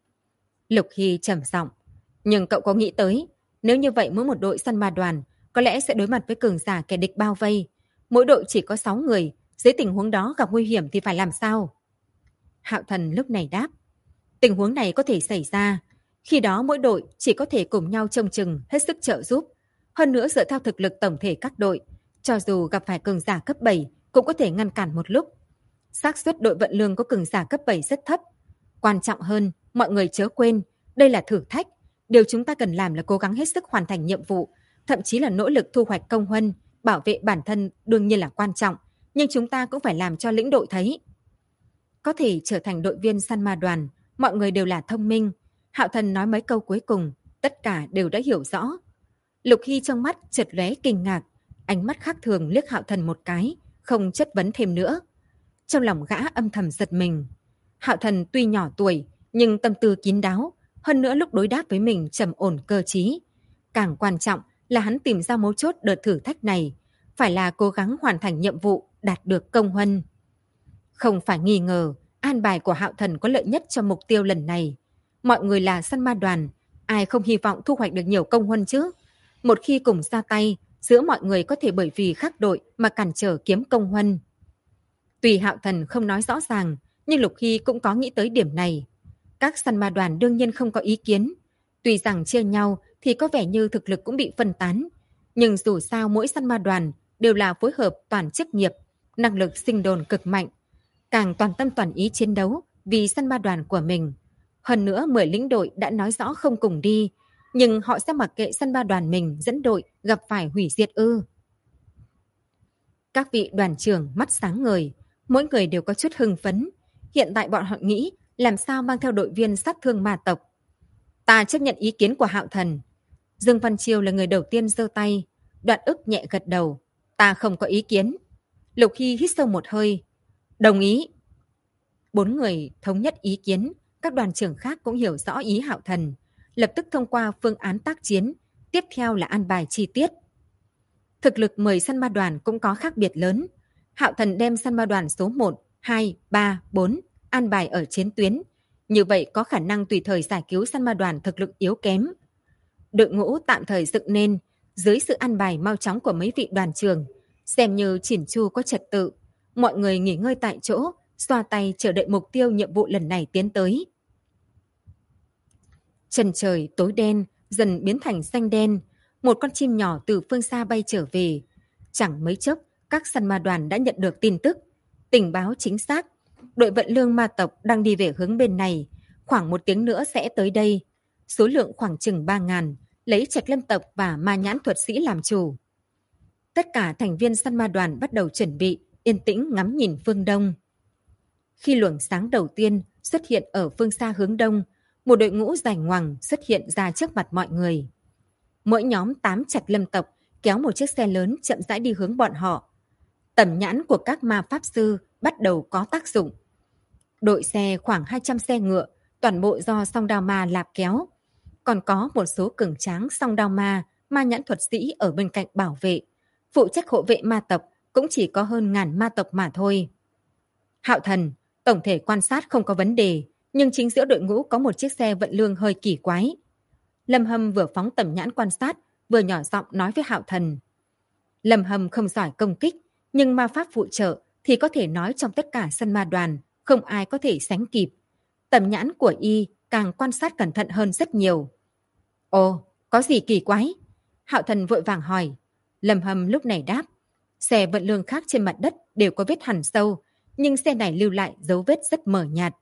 Lục Hy trầm giọng, nhưng cậu có nghĩ tới, nếu như vậy mỗi một đội săn ma đoàn có lẽ sẽ đối mặt với cường giả kẻ địch bao vây. Mỗi đội chỉ có 6 người, dưới tình huống đó gặp nguy hiểm thì phải làm sao? Hạo Thần lúc này đáp, tình huống này có thể xảy ra. Khi đó mỗi đội chỉ có thể cùng nhau trông chừng, hết sức trợ giúp. Hơn nữa dựa theo thực lực tổng thể các đội, cho dù gặp phải cường giả cấp 7 cũng có thể ngăn cản một lúc. Xác suất đội vận lương có cường giả cấp 7 rất thấp. Quan trọng hơn, mọi người chớ quên, đây là thử thách. Điều chúng ta cần làm là cố gắng hết sức hoàn thành nhiệm vụ, thậm chí là nỗ lực thu hoạch công huân, bảo vệ bản thân đương nhiên là quan trọng, nhưng chúng ta cũng phải làm cho lĩnh đội thấy. Có thể trở thành đội viên săn ma đoàn, mọi người đều là thông minh. Hạo Thần nói mấy câu cuối cùng, tất cả đều đã hiểu rõ. Lục Hy trong mắt chợt lóe kinh ngạc, ánh mắt khác thường liếc Hạo Thần một cái, không chất vấn thêm nữa. Trong lòng gã âm thầm giật mình. Hạo Thần tuy nhỏ tuổi, nhưng tâm tư kín đáo, hơn nữa lúc đối đáp với mình trầm ổn cơ trí. Càng quan trọng là hắn tìm ra mấu chốt đợt thử thách này, phải là cố gắng hoàn thành nhiệm vụ, đạt được công huân. Không phải nghi ngờ, an bài của Hạo Thần có lợi nhất cho mục tiêu lần này. Mọi người là săn ma đoàn, ai không hy vọng thu hoạch được nhiều công huân chứ? Một khi cùng ra tay, giữa mọi người có thể bởi vì khác đội mà cản trở kiếm công huân. Tuy Hạo Thần không nói rõ ràng, nhưng Lục Hy cũng có nghĩ tới điểm này. Các săn ma đoàn đương nhiên không có ý kiến. Tuy rằng chia nhau thì có vẻ như thực lực cũng bị phân tán. Nhưng dù sao mỗi săn ma đoàn đều là phối hợp toàn chức nghiệp, năng lực sinh đồn cực mạnh. Càng toàn tâm toàn ý chiến đấu vì săn ma đoàn của mình. Hơn nữa 10 lĩnh đội đã nói rõ không cùng đi, nhưng họ sẽ mặc kệ săn ma đoàn mình dẫn đội gặp phải hủy diệt ư. Các vị đoàn trưởng mắt sáng ngời, mỗi người đều có chút hưng phấn. Hiện tại bọn họ nghĩ làm sao mang theo đội viên sát thương ma tộc. Ta chấp nhận ý kiến của Hạo Thần. Dương Văn Chiêu là người đầu tiên giơ tay. Đoạn Ức nhẹ gật đầu. Ta không có ý kiến. Lục Hy hít sâu một hơi. Đồng ý. 4 người thống nhất ý kiến. Các đoàn trưởng khác cũng hiểu rõ ý Hạo Thần. Lập tức thông qua phương án tác chiến. Tiếp theo là an bài chi tiết. Thực lực 10 săn ma đoàn cũng có khác biệt lớn. Hạo Thần đem săn ma đoàn số 1, 2, 3, 4 an bài ở chiến tuyến. Như vậy có khả năng tùy thời giải cứu săn ma đoàn thực lực yếu kém. Đội ngũ tạm thời dựng nên dưới sự an bài mau chóng của mấy vị đoàn trưởng, xem như chỉn chu có trật tự. Mọi người nghỉ ngơi tại chỗ, xoa tay chờ đợi mục tiêu nhiệm vụ lần này tiến tới. Trần trời tối đen dần biến thành xanh đen. Một con chim nhỏ từ phương xa bay trở về. Chẳng mấy chốc, các săn ma đoàn đã nhận được tin tức. Tình báo chính xác. Đội vận lương ma tộc đang đi về hướng bên này. Khoảng 1 tiếng nữa sẽ tới đây. Số lượng khoảng chừng 3.000, lấy Trạch Lâm tộc và ma nhãn thuật sĩ làm chủ. Tất cả thành viên săn ma đoàn bắt đầu chuẩn bị, yên tĩnh ngắm nhìn phương đông. Khi luồng sáng đầu tiên xuất hiện ở phương xa hướng đông, một đội ngũ dài ngoằng xuất hiện ra trước mặt mọi người. Mỗi nhóm 8 Trạch Lâm tộc kéo một chiếc xe lớn chậm rãi đi hướng bọn họ. Tầm nhãn của các ma pháp sư bắt đầu có tác dụng. Đội xe khoảng 200 xe ngựa, toàn bộ do song đao ma lạp kéo. Còn có một số cường tráng song đao ma, ma nhãn thuật sĩ ở bên cạnh bảo vệ. Phụ trách hộ vệ ma tộc cũng chỉ có hơn 1000 ma tộc mà thôi. Hạo Thần, tổng thể quan sát không có vấn đề, nhưng chính giữa đội ngũ có một chiếc xe vận lương hơi kỳ quái. Lâm Hâm vừa phóng tầm nhãn quan sát, vừa nhỏ giọng nói với Hạo Thần. Lâm Hâm không giỏi công kích, nhưng ma pháp phụ trợ thì có thể nói trong tất cả săn ma đoàn, không ai có thể sánh kịp. Tầm nhãn của y càng quan sát cẩn thận hơn rất nhiều. Ồ, có gì kỳ quái? Hạo Thần vội vàng hỏi. Lâm Hâm lúc này đáp. Xe vận lương khác trên mặt đất đều có vết hằn sâu, nhưng xe này lưu lại dấu vết rất mờ nhạt.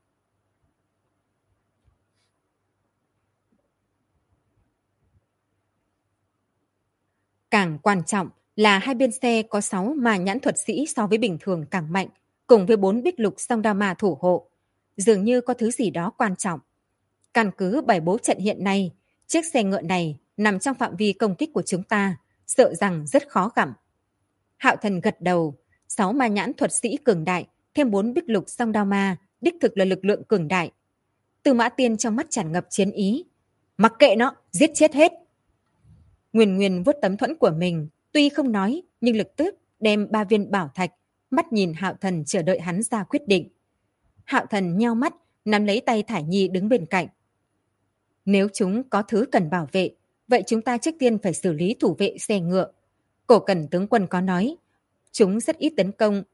Càng quan trọng là hai bên xe có 6 ma nhãn thuật sĩ so với bình thường càng mạnh, cùng với 4 bích lục song đao ma thủ hộ. Dường như có thứ gì đó quan trọng. Căn cứ bài bố trận hiện nay, chiếc xe ngựa này nằm trong phạm vi công kích của chúng ta, sợ rằng rất khó gặm. Hạo Thần gật đầu, 6 ma nhãn thuật sĩ cường đại, thêm 4 bích lục song đao ma, đích thực là lực lượng cường đại. Tư Mã Tiên trong mắt tràn ngập chiến ý. Mặc kệ nó, giết chết hết. Nguyên Nguyên vuốt tấm thuẫn của mình, tuy không nói, nhưng lập tức đem 3 viên bảo thạch, mắt nhìn Hạo Thần chờ đợi hắn ra quyết định. Hạo Thần nheo mắt, nắm lấy tay Thải Nhi đứng bên cạnh. Nếu chúng có thứ cần bảo vệ, vậy chúng ta trước tiên phải xử lý thủ vệ xe ngựa. Cổ Cần tướng quân có nói, chúng rất ít tấn công.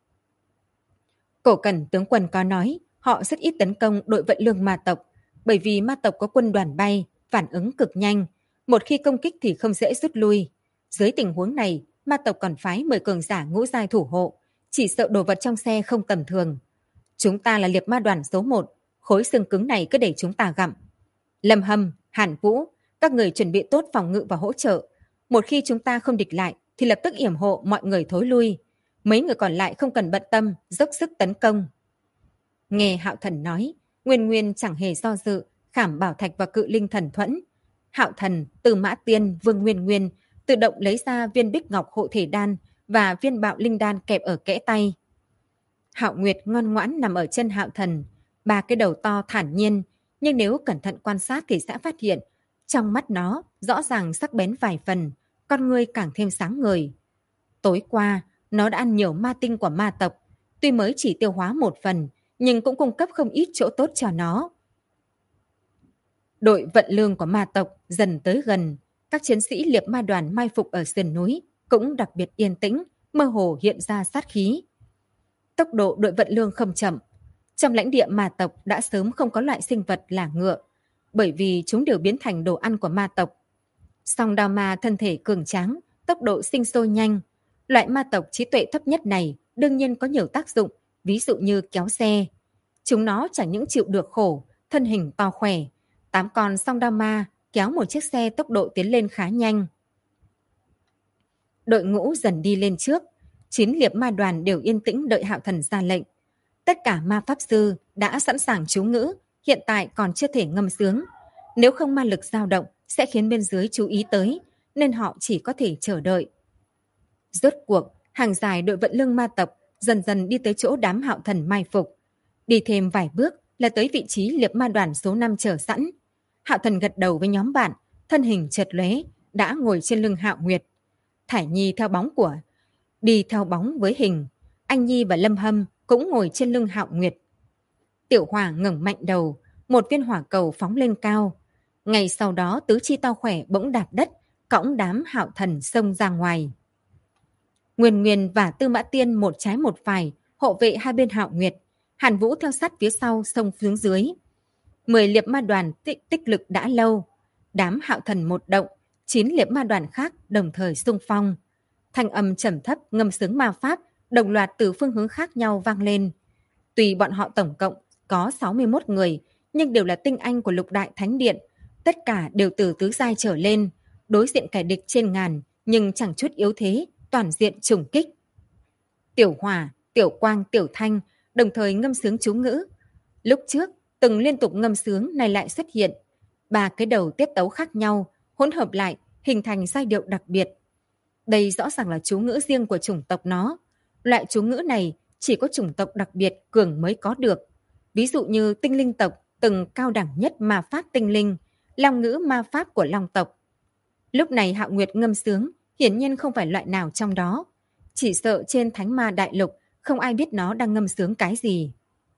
Cổ Cần tướng quân có nói, họ rất ít tấn công đội vận lương ma tộc, bởi vì ma tộc có quân đoàn bay, phản ứng cực nhanh. Một khi công kích thì không dễ rút lui. Dưới tình huống này, ma tộc còn phái 10 cường giả ngũ giai thủ hộ, chỉ sợ đồ vật trong xe không tầm thường. Chúng ta là liệp ma đoàn số 1, khối xương cứng này cứ để chúng ta gặm. Lâm Hâm, Hàn Vũ, các người chuẩn bị tốt phòng ngự và hỗ trợ. Một khi chúng ta không địch lại, thì lập tức yểm hộ mọi người thối lui. Mấy người còn lại không cần bận tâm, dốc sức tấn công. Nghe Hạo Thần nói, Nguyên Nguyên chẳng hề do dự, khảm bảo thạch và cự linh thần thuẫn. Hạo Thần, Tư Mã Tiên, Vương Nguyên Nguyên tự động lấy ra viên bích ngọc hộ thể đan và viên bạo linh đan kẹp ở kẽ tay. Hạo Nguyệt ngoan ngoãn nằm ở chân Hạo Thần, 3 cái đầu to thản nhiên, nhưng nếu cẩn thận quan sát thì sẽ phát hiện, trong mắt nó rõ ràng sắc bén vài phần, con ngươi càng thêm sáng ngời. Tối qua, nó đã ăn nhiều ma tinh của ma tộc, tuy mới chỉ tiêu hóa 1 phần, nhưng cũng cung cấp không ít chỗ tốt cho nó. Đội vận lương của ma tộc dần tới gần, các chiến sĩ liệp ma đoàn mai phục ở sườn núi cũng đặc biệt yên tĩnh, mơ hồ hiện ra sát khí. Tốc độ đội vận lương không chậm. Trong lãnh địa ma tộc đã sớm không có loại sinh vật là ngựa, bởi vì chúng đều biến thành đồ ăn của ma tộc. Song đao ma thân thể cường tráng, tốc độ sinh sôi nhanh. Loại ma tộc trí tuệ thấp nhất này đương nhiên có nhiều tác dụng, ví dụ như kéo xe. Chúng nó chẳng những chịu được khổ, thân hình to khỏe. 8 con song đao ma kéo một chiếc xe tốc độ tiến lên khá nhanh. Đội ngũ dần đi lên trước, 9 liệp ma đoàn đều yên tĩnh đợi Hạo Thần ra lệnh. Tất cả ma pháp sư đã sẵn sàng chú ngữ, hiện tại còn chưa thể ngâm sướng. Nếu không ma lực dao động sẽ khiến bên dưới chú ý tới, nên họ chỉ có thể chờ đợi. Rốt cuộc, hàng dài đội vận lương ma tộc dần dần đi tới chỗ đám Hạo Thần mai phục. Đi thêm vài bước là tới vị trí liệp ma đoàn số 5 chờ sẵn. Hạo Thần gật đầu với nhóm bạn, thân hình chợt lóe, đã ngồi trên lưng Hạo Nguyệt. Thải Nhi đi theo bóng với hình. Anh Nhi và Lâm Hâm cũng ngồi trên lưng Hạo Nguyệt. Tiểu Hỏa ngẩng mạnh đầu, một viên hỏa cầu phóng lên cao. Ngay sau đó tứ chi to khỏe bỗng đạp đất, cõng đám Hạo Thần xông ra ngoài. Nguyên Nguyên và Tư Mã Tiên một trái một phải, hộ vệ hai bên Hạo Nguyệt. Hàn Vũ theo sát phía sau xông xuống dưới. 10 liệp ma đoàn tích lực đã lâu. Đám Hạo Thần một động, 9 liệp ma đoàn khác đồng thời xung phong. Thanh âm trầm thấp ngâm sướng ma pháp đồng loạt từ phương hướng khác nhau vang lên. Tuy bọn họ tổng cộng có 61 người, nhưng đều là tinh anh của Lục Đại Thánh Điện. Tất cả đều từ tứ giai trở lên, đối diện kẻ địch trên ngàn, nhưng chẳng chút yếu thế, toàn diện trùng kích. Tiểu Hỏa, Tiểu Quang, Tiểu Thanh đồng thời ngâm sướng chú ngữ. Lúc trước, từng liên tục ngâm sướng này lại xuất hiện. 3 cái đầu tiết tấu khác nhau, hỗn hợp lại, hình thành giai điệu đặc biệt. Đây rõ ràng là chú ngữ riêng của chủng tộc nó. Loại chú ngữ này chỉ có chủng tộc đặc biệt cường mới có được. Ví dụ như tinh linh tộc từng cao đẳng nhất ma pháp tinh linh, long ngữ ma pháp của long tộc. Lúc này Hạo Nguyệt ngâm sướng, hiển nhiên không phải loại nào trong đó. Chỉ sợ trên Thánh Ma Đại Lục không ai biết nó đang ngâm sướng cái gì.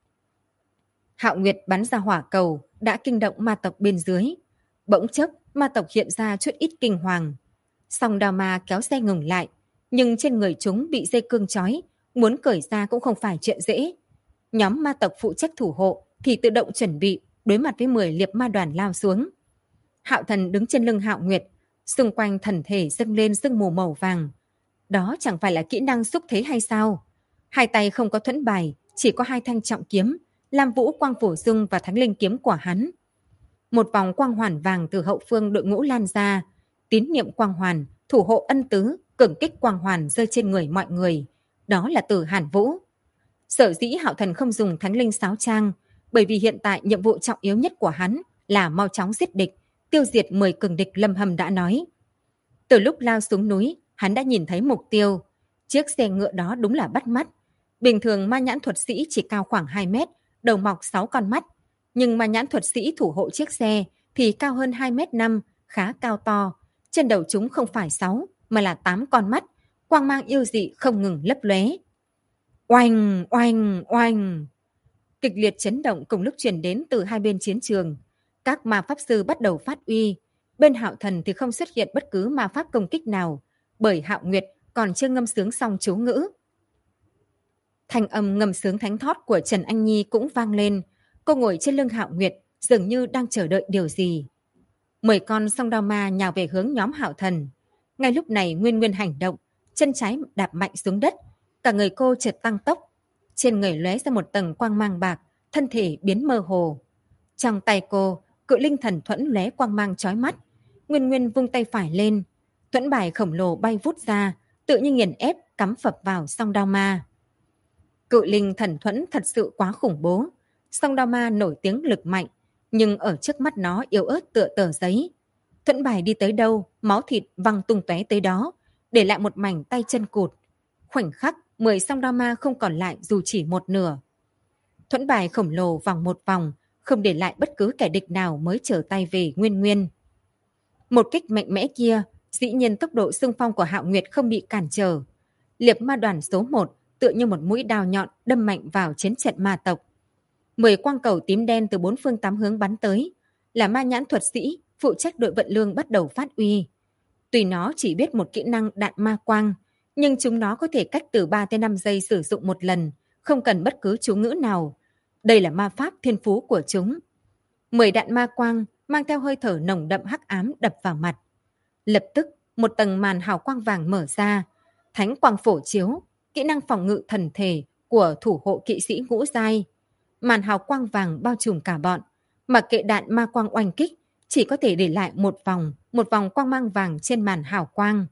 Hạo Nguyệt bắn ra hỏa cầu đã kinh động ma tộc bên dưới. Bỗng chốc ma tộc hiện ra chút ít kinh hoàng. Song đao ma kéo xe ngừng lại, nhưng trên người chúng bị dây cương trói, muốn cởi ra cũng không phải chuyện dễ. Nhóm ma tộc phụ trách thủ hộ thì tự động chuẩn bị đối mặt với 10 liệp ma đoàn lao xuống. Hạo Thần đứng trên lưng Hạo Nguyệt, xung quanh thần thể dâng lên sương mù màu vàng. Đó chẳng phải là kỹ năng xúc thế hay sao? Hai tay không có thuẫn bài, chỉ có 2 thanh trọng kiếm, Lam Vũ Quang Phổ Dung và Thánh Linh kiếm của hắn. Một vòng quang hoàn vàng từ hậu phương đội ngũ lan ra, tín niệm quang hoàn, thủ hộ ân tứ, cường kích quang hoàn rơi trên người mọi người. Đó là từ Hàn Vũ. Sở dĩ Hạo Thần không dùng Thánh Linh sáo trang, bởi vì hiện tại nhiệm vụ trọng yếu nhất của hắn là mau chóng giết địch, tiêu diệt 10 cường địch, Lâm Hâm đã nói. Từ lúc lao xuống núi, hắn đã nhìn thấy mục tiêu. Chiếc xe ngựa đó đúng là bắt mắt. Bình thường ma nhãn thuật sĩ chỉ cao khoảng 2 mét, đầu mọc 6 con mắt. Nhưng ma nhãn thuật sĩ thủ hộ chiếc xe thì cao hơn 2 mét 5, khá cao to. Trên đầu chúng không phải 6 mà là 8 con mắt, quang mang yêu dị không ngừng lấp lóe. Oanh, oanh, oanh. Kịch liệt chấn động cùng lúc truyền đến từ hai bên chiến trường. Các ma pháp sư bắt đầu phát uy. Bên Hạo Thần thì không xuất hiện bất cứ ma pháp công kích nào, bởi Hạo Nguyệt còn chưa ngâm sướng xong chú ngữ. Thanh âm ngâm sướng thánh thót của Trần Anh Nhi cũng vang lên. Cô ngồi trên lưng Hạo Nguyệt, dường như đang chờ đợi điều gì. 10 con song đao ma nhào về hướng nhóm Hạo Thần. Ngay lúc này Nguyên Nguyên hành động, chân trái đạp mạnh xuống đất, cả người cô chợt tăng tốc. Trên người lóe ra một tầng quang mang bạc, thân thể biến mơ hồ. Trong tay cô, cự linh thần thuẫn lóe quang mang chói mắt. Nguyên Nguyên vung tay phải lên, thuẫn bài khổng lồ bay vút ra, tự như nghiền ép cắm phập vào song đao ma. Cự linh thần thuẫn thật sự quá khủng bố. Song đao ma nổi tiếng lực mạnh, nhưng ở trước mắt nó yếu ớt tựa tờ giấy. Thuẫn bài đi tới đâu, máu thịt văng tung tóe tới đó, để lại một mảnh tay chân cụt. Khoảnh khắc, 10 song đao ma không còn lại dù chỉ một nửa. Thuẫn bài khổng lồ vòng một vòng, không để lại bất cứ kẻ địch nào mới trở tay về Nguyên Nguyên. Một kích mạnh mẽ kia, dĩ nhiên tốc độ xung phong của Hạo Nguyệt không bị cản trở. Liệp ma đoàn số 1 tựa như một mũi đao nhọn đâm mạnh vào chiến trận ma tộc. 10 quang cầu tím đen từ 4 phương 8 hướng bắn tới, là ma nhãn thuật sĩ phụ trách đội vận lương bắt đầu phát uy. Tuy nó chỉ biết một kỹ năng đạn ma quang, nhưng chúng nó có thể cách từ 3 tới 5 giây sử dụng một lần, không cần bất cứ chú ngữ nào. Đây là ma pháp thiên phú của chúng. 10 đạn ma quang mang theo hơi thở nồng đậm hắc ám đập vào mặt. Lập tức, một tầng màn hào quang vàng mở ra, thánh quang phổ chiếu, kỹ năng phòng ngự thần thể của thủ hộ kỵ sĩ ngũ giai. Màn hào quang vàng bao trùm cả bọn, mặc kệ đạn ma quang oanh kích, chỉ có thể để lại một vòng quang mang vàng trên màn hào quang.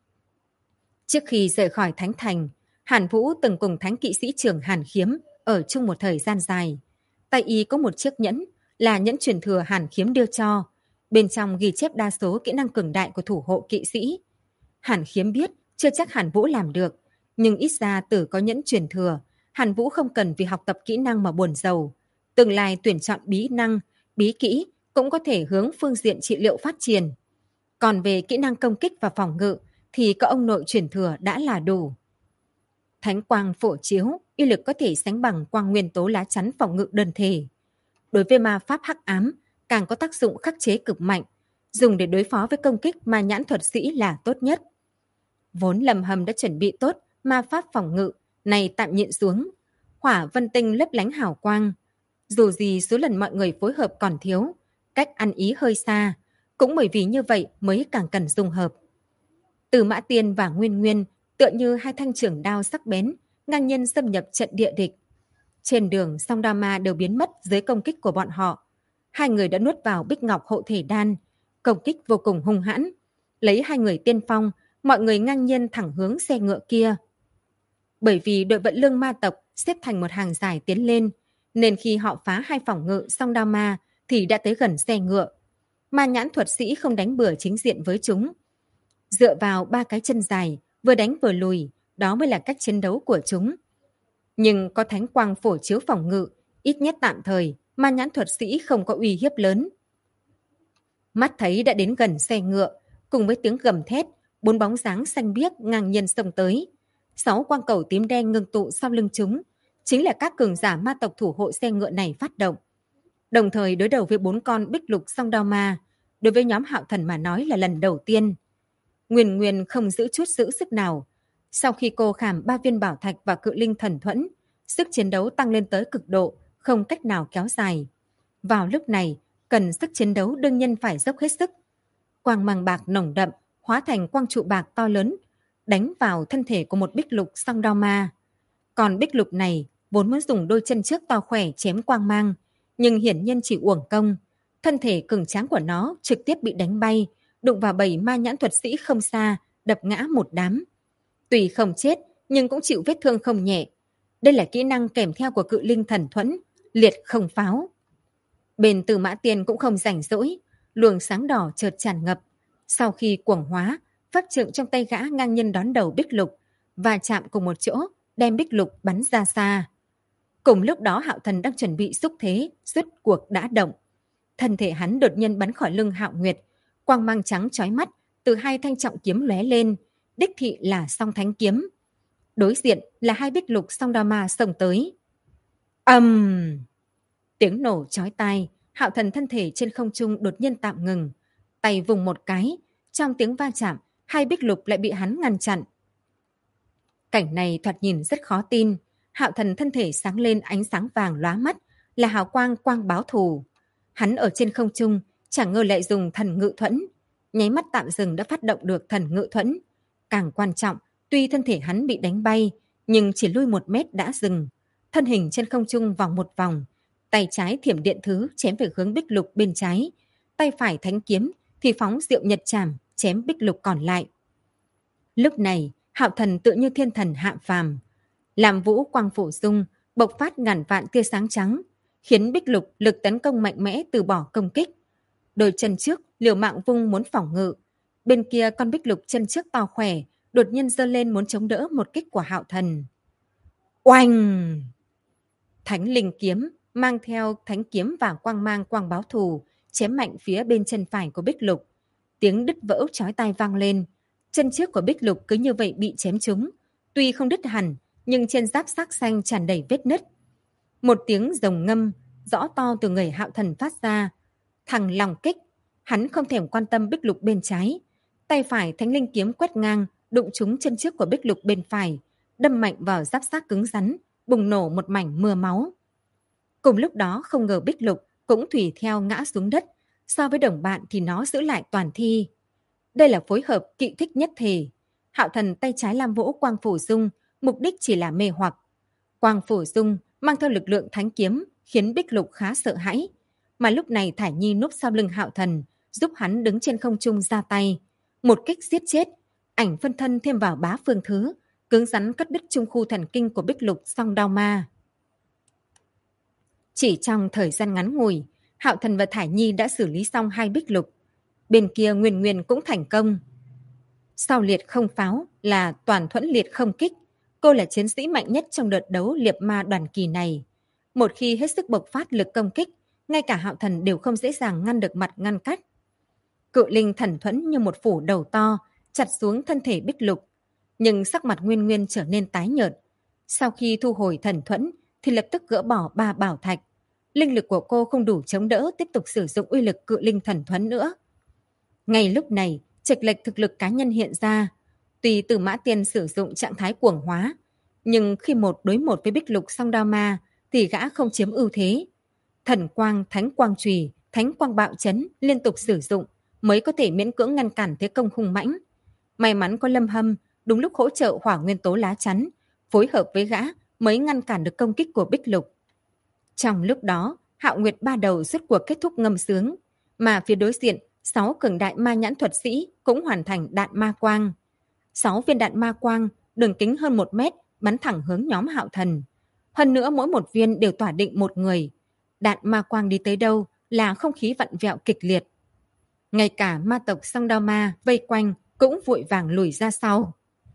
Trước khi rời khỏi Thánh Thành, Hàn Vũ từng cùng Thánh Kỵ sĩ trưởng Hàn Khiếm ở chung một thời gian dài. Tay y có một chiếc nhẫn, là nhẫn truyền thừa Hàn Khiếm đưa cho. Bên trong ghi chép đa số kỹ năng cường đại của thủ hộ kỵ sĩ. Hàn Khiếm biết, chưa chắc Hàn Vũ làm được, nhưng ít ra từ có nhẫn truyền thừa, Hàn Vũ không cần vì học tập kỹ năng mà buồn rầu. Tương lai tuyển chọn bí năng, bí kỹ cũng có thể hướng phương diện trị liệu phát triển. Còn về kỹ năng công kích và phòng ngự thì có ông nội truyền thừa đã là đủ. Thánh quang phổ chiếu, uy lực có thể sánh bằng quang nguyên tố lá chắn phòng ngự đơn thể. Đối với ma pháp hắc ám, càng có tác dụng khắc chế cực mạnh, dùng để đối phó với công kích ma nhãn thuật sĩ là tốt nhất. Vốn Lâm Hâm đã chuẩn bị tốt ma pháp phòng ngự, này tạm nhịn xuống. Hỏa vân tinh lấp lánh hào quang. Dù gì số lần mọi người phối hợp còn thiếu, cách ăn ý hơi xa, cũng bởi vì như vậy mới càng cần dung hợp. Từ Mã Tiên và Nguyên Nguyên tựa như hai thanh trường đao sắc bén, ngang nhiên xâm nhập trận địa địch. Trên đường, song đao ma đều biến mất dưới công kích của bọn họ. Hai người đã nuốt vào bích ngọc hộ thể đan, công kích vô cùng hung hãn. Lấy hai người tiên phong, mọi người ngang nhiên thẳng hướng xe ngựa kia. Bởi vì đội vận lương ma tộc xếp thành một hàng dài tiến lên, nên khi họ phá hai phòng ngự song đao ma thì đã tới gần xe ngựa. Ma nhãn thuật sĩ không đánh bừa chính diện với chúng. Dựa vào ba cái chân dài, vừa đánh vừa lùi, đó mới là cách chiến đấu của chúng. Nhưng có thánh quang phổ chiếu phòng ngự, ít nhất tạm thời, ma nhãn thuật sĩ không có uy hiếp lớn. Mắt thấy đã đến gần xe ngựa, cùng với tiếng gầm thét, 4 bóng dáng xanh biếc ngang nhiên xông tới. 6 quang cầu tím đen ngưng tụ sau lưng chúng, chính là các cường giả ma tộc thủ hộ xe ngựa này phát động. Đồng thời đối đầu với 4 con bích lục song đao ma, đối với nhóm Hạo Thần mà nói là lần đầu tiên. Nguyên Nguyên không giữ chút giữ sức nào. Sau khi cô khảm 3 viên bảo thạch và cự linh thần thuẫn, sức chiến đấu tăng lên tới cực độ, không cách nào kéo dài. Vào lúc này, cần sức chiến đấu đương nhiên phải dốc hết sức. Quang mang bạc nồng đậm, hóa thành quang trụ bạc to lớn, đánh vào thân thể của một bích lục song đao ma. Còn bích lục này vốn muốn dùng đôi chân trước to khỏe chém quang mang, nhưng hiển nhiên chỉ uổng công. Thân thể cường tráng của nó trực tiếp bị đánh bay, đụng vào 7 ma nhãn thuật sĩ không xa, đập ngã một đám. Tuy không chết, nhưng cũng chịu vết thương không nhẹ. Đây là kỹ năng kèm theo của cự linh thần thuẫn, liệt không pháo. Bên Tư Mã Tiên cũng không rảnh rỗi, luồng sáng đỏ chợt tràn ngập. Sau khi cuồng hóa, pháp trượng trong tay gã ngang nhiên đón đầu Bích Lục và chạm cùng một chỗ, đem Bích Lục bắn ra xa. Cùng lúc đó Hạo Thần đang chuẩn bị xúc thế, rút cuộc đã động. Thân thể hắn đột nhiên bắn khỏi lưng Hạo Nguyệt, quang mang trắng chói mắt từ hai thanh trọng kiếm lóe lên, đích thị là Song Thánh kiếm. Đối diện là hai Bích Lục song đao ma xông tới. Tiếng nổ chói tai, Hạo Thần thân thể trên không trung đột nhiên tạm ngừng, tay vùng một cái, trong tiếng va chạm, hai Bích Lục lại bị hắn ngăn chặn. Cảnh này thoạt nhìn rất khó tin. Hạo Thần thân thể sáng lên ánh sáng vàng lóa mắt, là hào quang quang báo thù. Hắn ở trên không trung, chẳng ngờ lại dùng thần ngự thuẫn. Nháy mắt tạm dừng đã phát động được thần ngự thuẫn. Càng quan trọng, tuy thân thể hắn bị đánh bay, nhưng chỉ lui 1 mét đã dừng. Thân hình trên không trung vòng một vòng, tay trái thiểm điện thứ chém về hướng Bích Lục bên trái, tay phải thánh kiếm thì phóng diệu nhật trảm chém Bích Lục còn lại. Lúc này, Hạo Thần tự như thiên thần hạ phàm, làm vũ quang phổ dung, bộc phát ngàn vạn tia sáng trắng, khiến Bích Lục lực tấn công mạnh mẽ từ bỏ công kích. Đôi chân trước liều mạng vung muốn phòng ngự, bên kia con Bích Lục chân trước to khỏe đột nhiên giơ lên muốn chống đỡ một kích của Hạo Thần. Oanh! Thánh linh kiếm mang theo thánh kiếm và quang mang quang báo thù chém mạnh phía bên chân phải của Bích Lục. Tiếng đứt vỡ chói tai vang lên, chân trước của Bích Lục cứ như vậy bị chém trúng, tuy không đứt hẳn nhưng trên giáp xác xanh tràn đầy vết nứt. Một tiếng rồng ngâm rõ to từ người Hạo Thần phát ra. Thằng lòng kích, hắn không thèm quan tâm Bích Lục bên trái, tay phải thánh linh kiếm quét ngang đụng trúng chân trước của Bích Lục bên phải, đâm mạnh vào giáp xác cứng rắn, bùng nổ một mảnh mưa máu. Cùng lúc đó không ngờ Bích Lục cũng tùy theo ngã xuống đất, so với đồng bạn thì nó giữ lại toàn thi. Đây là phối hợp kỵ thích nhất thể. Hạo Thần tay trái làm vỗ quang phổ dung, mục đích chỉ là mê hoặc. Quang phổ dung mang theo lực lượng thánh kiếm khiến Bích Lục khá sợ hãi. Mà lúc này Thải Nhi núp sau lưng Hạo Thần, giúp hắn đứng trên không trung ra tay. Một kích giết chết, ảnh phân thân thêm vào bá phương thứ, cứng rắn cắt đứt trung khu thần kinh của Bích Lục song đao ma. Chỉ trong thời gian ngắn ngủi, Hạo Thần và Thải Nhi đã xử lý xong hai Bích Lục. Bên kia Nguyên Nguyên cũng thành công. Sau liệt không pháo là toàn thuẫn liệt không kích. Cô là chiến sĩ mạnh nhất trong đợt đấu liệp ma đoàn kỳ này. Một khi hết sức bộc phát lực công kích, ngay cả Hạo Thần đều không dễ dàng ngăn được mặt ngăn cách. Cự linh thần thuẫn như một phủ đầu to, chặt xuống thân thể Bích Lục. Nhưng sắc mặt Nguyên Nguyên trở nên tái nhợt. Sau khi thu hồi thần thuẫn thì lập tức gỡ bỏ 3 bảo thạch. Linh lực của cô không đủ chống đỡ tiếp tục sử dụng uy lực cự linh thần thuẫn nữa. Ngay lúc này, chệch lệch thực lực cá nhân hiện ra. Tuy Từ Mã Tiên sử dụng trạng thái cuồng hóa, nhưng khi 1 đối 1 với Bích Lục song đao ma thì gã không chiếm ưu thế. Thần quang, thánh quang chùy, thánh quang bạo chấn liên tục sử dụng mới có thể miễn cưỡng ngăn cản thế công hung mãnh. May mắn có Lâm Hâm đúng lúc hỗ trợ hỏa nguyên tố lá chắn, phối hợp với gã mới ngăn cản được công kích của Bích Lục. Trong lúc đó, Hạo Nguyệt ba đầu rốt cuộc kết thúc ngâm sướng, mà phía đối diện 6 cường đại ma nhãn thuật sĩ cũng hoàn thành đạn ma quang. 6 viên đạn ma quang, đường kính hơn 1 mét, bắn thẳng hướng nhóm Hạo Thần. Hơn nữa mỗi một viên đều tỏa định một người. Đạn ma quang đi tới đâu là không khí vặn vẹo kịch liệt. Ngay cả ma tộc song đao ma vây quanh cũng vội vàng lùi ra sau.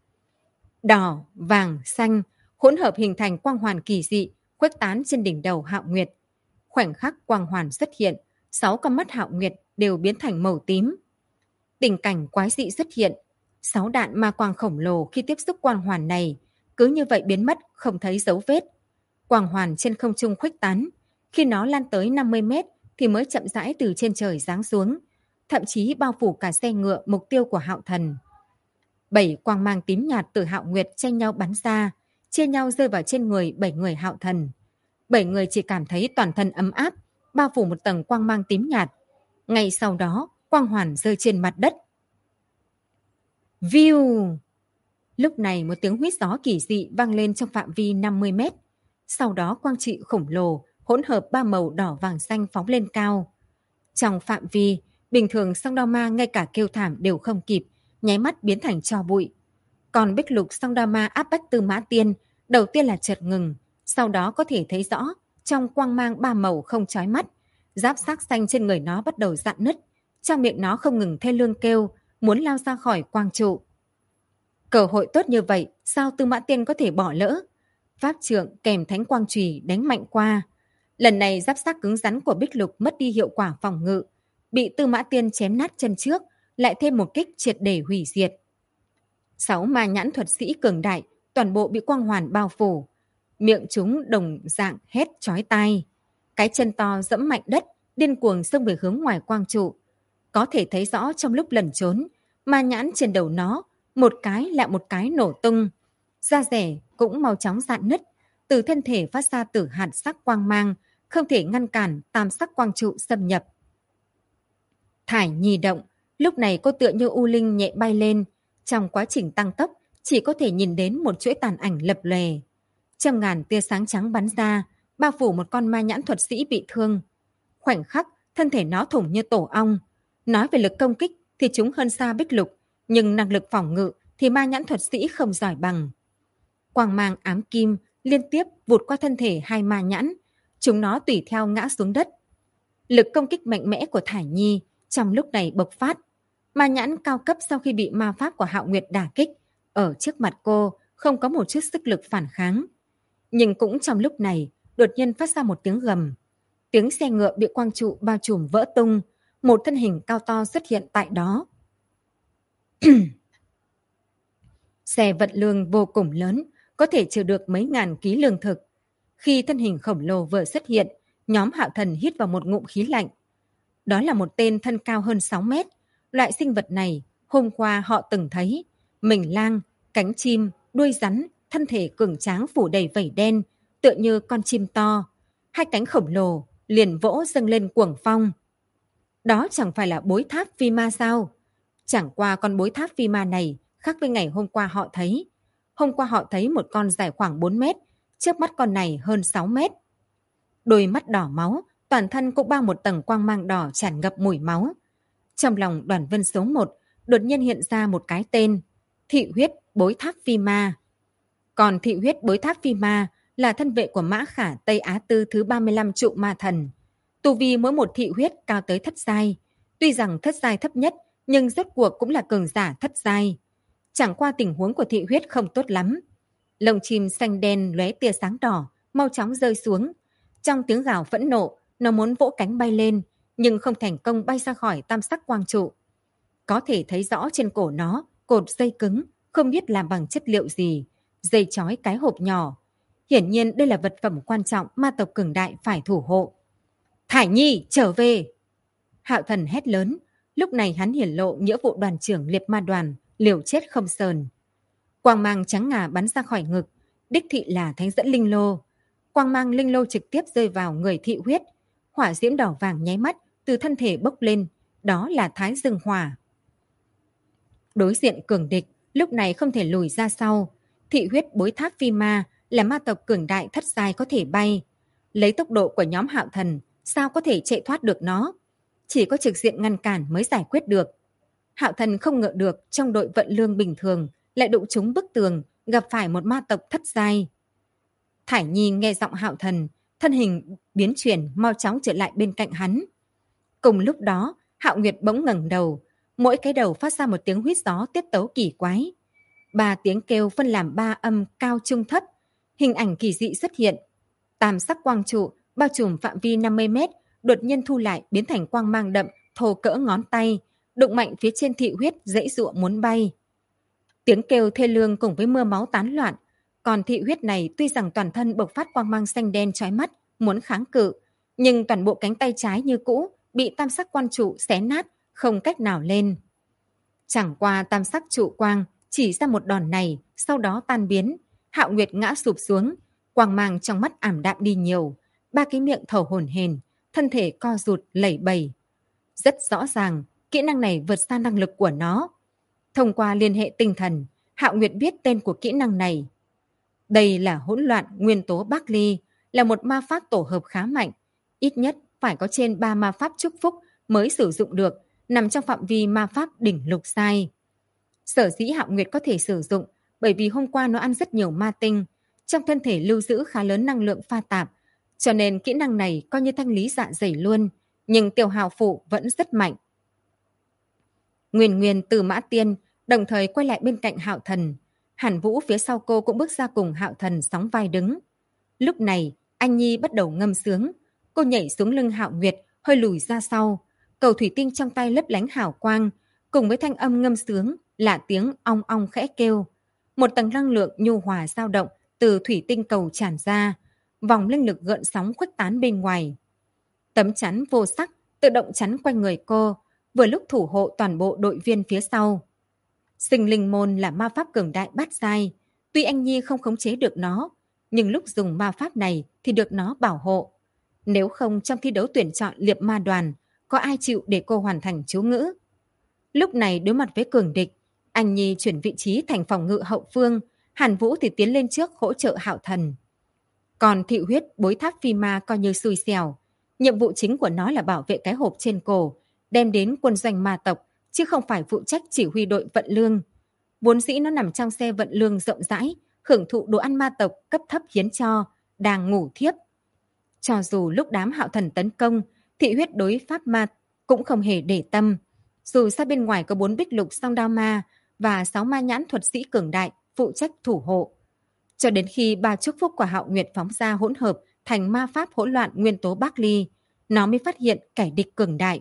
Đỏ, vàng, xanh, hỗn hợp hình thành quang hoàn kỳ dị, khuếch tán trên đỉnh đầu Hạo Nguyệt. Khoảnh khắc quang hoàn xuất hiện, 6 con mắt Hạo Nguyệt đều biến thành màu tím. Tình cảnh quái dị xuất hiện, 6 đạn ma quang khổng lồ khi tiếp xúc quang hoàn này, cứ như vậy biến mất không thấy dấu vết. Quang hoàn trên không trung khuếch tán, khi nó lan tới 50 mét thì mới chậm rãi từ trên trời giáng xuống, thậm chí bao phủ cả xe ngựa mục tiêu của Hạo Thần. 7 quang mang tím nhạt từ Hạo Nguyệt tranh nhau bắn ra, chia nhau rơi vào trên người 7 người Hạo Thần. 7 người chỉ cảm thấy toàn thân ấm áp, bao phủ một tầng quang mang tím nhạt. Ngay sau đó, quang hoàn rơi trên mặt đất. View! Lúc này một tiếng huýt gió kỳ dị vang lên trong phạm vi 50 mét. Sau đó quang trị khổng lồ, hỗn hợp 3 màu đỏ vàng xanh phóng lên cao. Trong phạm vi, bình thường song đao ma ngay cả kêu thảm đều không kịp, nháy mắt biến thành tro bụi. Còn Bích Lục song đao ma áp bách Tư Mã Tiên, đầu tiên là chợt ngừng, sau đó có thể thấy rõ trong quang mang 3 màu không chói mắt, Giáp xác xanh trên người nó bắt đầu rạn nứt, trong miệng nó không ngừng thê lương kêu, muốn lao ra khỏi quang trụ. Cơ hội tốt như vậy, sao Tư Mã Tiên có thể bỏ lỡ? Pháp trượng kèm thánh quang chùy đánh mạnh qua. Lần này giáp xác cứng rắn của Bích Lục mất đi hiệu quả phòng ngự, bị Tư Mã Tiên chém nát chân trước, lại thêm một kích triệt để hủy diệt. 6 ma nhãn thuật sĩ cường đại, toàn bộ bị quang hoàn bao phủ. Miệng chúng đồng dạng hét chói tai. Cái chân to dẫm mạnh đất, điên cuồng xông về hướng ngoài quang trụ. Có thể thấy rõ trong lúc lẩn trốn, ma nhãn trên đầu nó, một cái lại một cái nổ tung. Da rẻ cũng mau chóng rạn nứt, từ thân thể phát ra tử hạt sắc quang mang, không thể ngăn cản tam sắc quang trụ xâm nhập. Thải Nhi động, lúc này cô tựa như u linh nhẹ bay lên. Trong quá trình tăng tốc, chỉ có thể nhìn đến một chuỗi tàn ảnh lập lòe. Trăm ngàn tia sáng trắng bắn ra, bao phủ một con ma nhãn thuật sĩ bị thương. Khoảnh khắc, thân thể nó thủng như tổ ong. Nói về lực công kích thì chúng hơn xa Bích Lục, nhưng năng lực phòng ngự thì ma nhãn thuật sĩ không giỏi bằng. Quang mang ám kim liên tiếp vụt qua thân thể hai ma nhãn, chúng nó tùy theo ngã xuống đất. Lực công kích mạnh mẽ của Thải Nhi trong lúc này bộc phát. Ma nhãn cao cấp sau khi bị ma pháp của Hạo Nguyệt đả kích, ở trước mặt cô không có một chút sức lực phản kháng. Nhưng cũng trong lúc này, đột nhiên phát ra một tiếng gầm. Tiếng xe ngựa bị quang trụ bao trùm vỡ tung, một thân hình cao to xuất hiện tại đó. Xe vận lương vô cùng lớn, có thể chứa được mấy ngàn ký lương thực. Khi thân hình khổng lồ vừa xuất hiện, nhóm Hạo Thần hít vào một ngụm khí lạnh. Đó là một tên thân cao hơn 6 mét. Loại sinh vật này, hôm qua họ từng thấy. Mình lang, cánh chim, đuôi rắn, thân thể cường tráng phủ đầy vảy đen, tựa như con chim to. Hai cánh khổng lồ, liền vỗ dâng lên cuồng phong. Đó chẳng phải là bối tháp phi ma sao? Chẳng qua con bối tháp phi ma này khác với ngày hôm qua họ thấy. Hôm qua họ thấy một con dài khoảng 4 mét, trước mắt con này hơn 6 mét. Đôi mắt đỏ máu, toàn thân cũng bao một tầng quang mang đỏ tràn ngập mùi máu. Trong lòng Đoàn Vân số 1 đột nhiên hiện ra một cái tên, Thị huyết bối tháp phi ma. Còn thị huyết bối tháp phi ma là thân vệ của Mã Khả Tây Á Tư thứ 35 trụ ma thần. Tu vi mỗi một thị huyết cao tới thất giai. Tuy rằng thất giai thấp nhất, nhưng rốt cuộc cũng là cường giả thất giai. Chẳng qua tình huống của thị huyết không tốt lắm. Lông chim xanh đen lóe tia sáng đỏ, mau chóng rơi xuống. Trong tiếng gào phẫn nộ, nó muốn vỗ cánh bay lên, nhưng không thành công bay ra khỏi tam sắc quang trụ. Có thể thấy rõ trên cổ nó, cột dây cứng, không biết làm bằng chất liệu gì, dây trói cái hộp nhỏ. Hiển nhiên đây là vật phẩm quan trọng ma tộc cường đại phải thủ hộ. Thải Nhi, trở về! Hạo Thần hét lớn, lúc này hắn hiển lộ nghĩa vụ đoàn trưởng liệt ma đoàn, liều chết không sờn. Quang mang trắng ngà bắn ra khỏi ngực, đích thị là thánh dẫn linh lô. Quang mang linh lô trực tiếp rơi vào người thị huyết, hỏa diễm đỏ vàng nháy mắt từ thân thể bốc lên, đó là Thái Dương Hỏa. Đối diện cường địch, lúc này không thể lùi ra sau. Thị huyết bối tháp phi ma là ma tộc cường đại thất giai có thể bay. Lấy tốc độ của nhóm Hạo Thần, sao có thể chạy thoát được nó? Chỉ có trực diện ngăn cản mới giải quyết được. Hạo Thần không ngờ được trong đội vận lương bình thường lại đụng trúng bức tường, gặp phải một ma tộc thất giai. Thải Nhi nghe giọng Hạo Thần, thân hình biến chuyển mau chóng trở lại bên cạnh hắn. Cùng lúc đó, Hạo Nguyệt bỗng ngẩng đầu, mỗi cái đầu phát ra một tiếng huýt gió tiết tấu kỳ quái. 3 tiếng kêu phân làm 3 âm cao trung thấp, hình ảnh kỳ dị xuất hiện. Tam sắc quang trụ bao trùm phạm vi 50 mét, đột nhiên thu lại biến thành quang mang đậm, thô cỡ ngón tay, đụng mạnh phía trên thị huyết dãy dụa muốn bay. Tiếng kêu thê lương cùng với mưa máu tán loạn, còn thị huyết này tuy rằng toàn thân bộc phát quang mang xanh đen chói mắt, muốn kháng cự, nhưng toàn bộ cánh tay trái như cũ bị tam sắc quan trụ xé nát, không cách nào lên. Chẳng qua tam sắc trụ quang chỉ ra một đòn này, sau đó tan biến, Hạo Nguyệt ngã sụp xuống, quang mang trong mắt ảm đạm đi nhiều, 3 cái miệng thở hổn hển, thân thể co rụt lẩy bẩy. Rất rõ ràng, kỹ năng này vượt xa năng lực của nó. Thông qua liên hệ tinh thần, Hạo Nguyệt biết tên của kỹ năng này. Đây là hỗn loạn nguyên tố Bắc Ly, là một ma pháp tổ hợp khá mạnh, ít nhất phải có trên 3 ma pháp chúc phúc mới sử dụng được, nằm trong phạm vi ma pháp đỉnh lục giai. Sở dĩ Hạo Nguyệt có thể sử dụng bởi vì hôm qua nó ăn rất nhiều ma tinh, trong thân thể lưu giữ khá lớn năng lượng pha tạp, cho nên kỹ năng này coi như thanh lý dạ dày luôn, nhưng Tiểu Hào Phụ vẫn rất mạnh. Nguyên Nguyên, Từ Mã Tiên đồng thời quay lại bên cạnh Hạo Thần. Hàn Vũ phía sau cô cũng bước ra cùng Hạo Thần sóng vai đứng. Lúc này, Anh Nhi bắt đầu ngâm sướng. Cô nhảy xuống lưng Hạo Nguyệt, hơi lùi ra sau. Cầu thủy tinh trong tay lấp lánh hào quang, cùng với thanh âm ngâm sướng là tiếng ong ong khẽ kêu. Một tầng năng lượng nhu hòa dao động từ thủy tinh cầu tràn ra, vòng linh lực gợn sóng khuếch tán bên ngoài. Tấm chắn vô sắc tự động chắn quanh người cô, vừa lúc thủ hộ toàn bộ đội viên phía sau. Sinh linh môn là ma pháp cường đại bát giai, tuy Anh Nhi không khống chế được nó, nhưng lúc dùng ma pháp này thì được nó bảo hộ. Nếu không trong thi đấu tuyển chọn liệp ma đoàn, có ai chịu để cô hoàn thành chú ngữ. Lúc này đối mặt với cường địch, Anh Nhi chuyển vị trí thành phòng ngự hậu phương, Hàn Vũ thì tiến lên trước hỗ trợ Hạo Thần. Còn Thị Huyết bối tháp phi ma coi như xui xẻo. Nhiệm vụ chính của nó là bảo vệ cái hộp trên cổ, đem đến quân doanh ma tộc, chứ không phải phụ trách chỉ huy đội vận lương. Vốn dĩ nó nằm trong xe vận lương rộng rãi, hưởng thụ đồ ăn ma tộc cấp thấp hiến cho, đang ngủ thiếp. Cho dù lúc đám Hạo Thần tấn công, Thị Huyết đối pháp ma cũng không hề để tâm. Dù sao bên ngoài có 4 bích lục song đao ma và 6 ma nhãn thuật sĩ cường đại phụ trách thủ hộ. Cho đến khi 3 chúc phúc của Hạo Nguyệt phóng ra hỗn hợp thành ma pháp hỗn loạn nguyên tố Bắc Ly, nó mới phát hiện kẻ địch cường đại.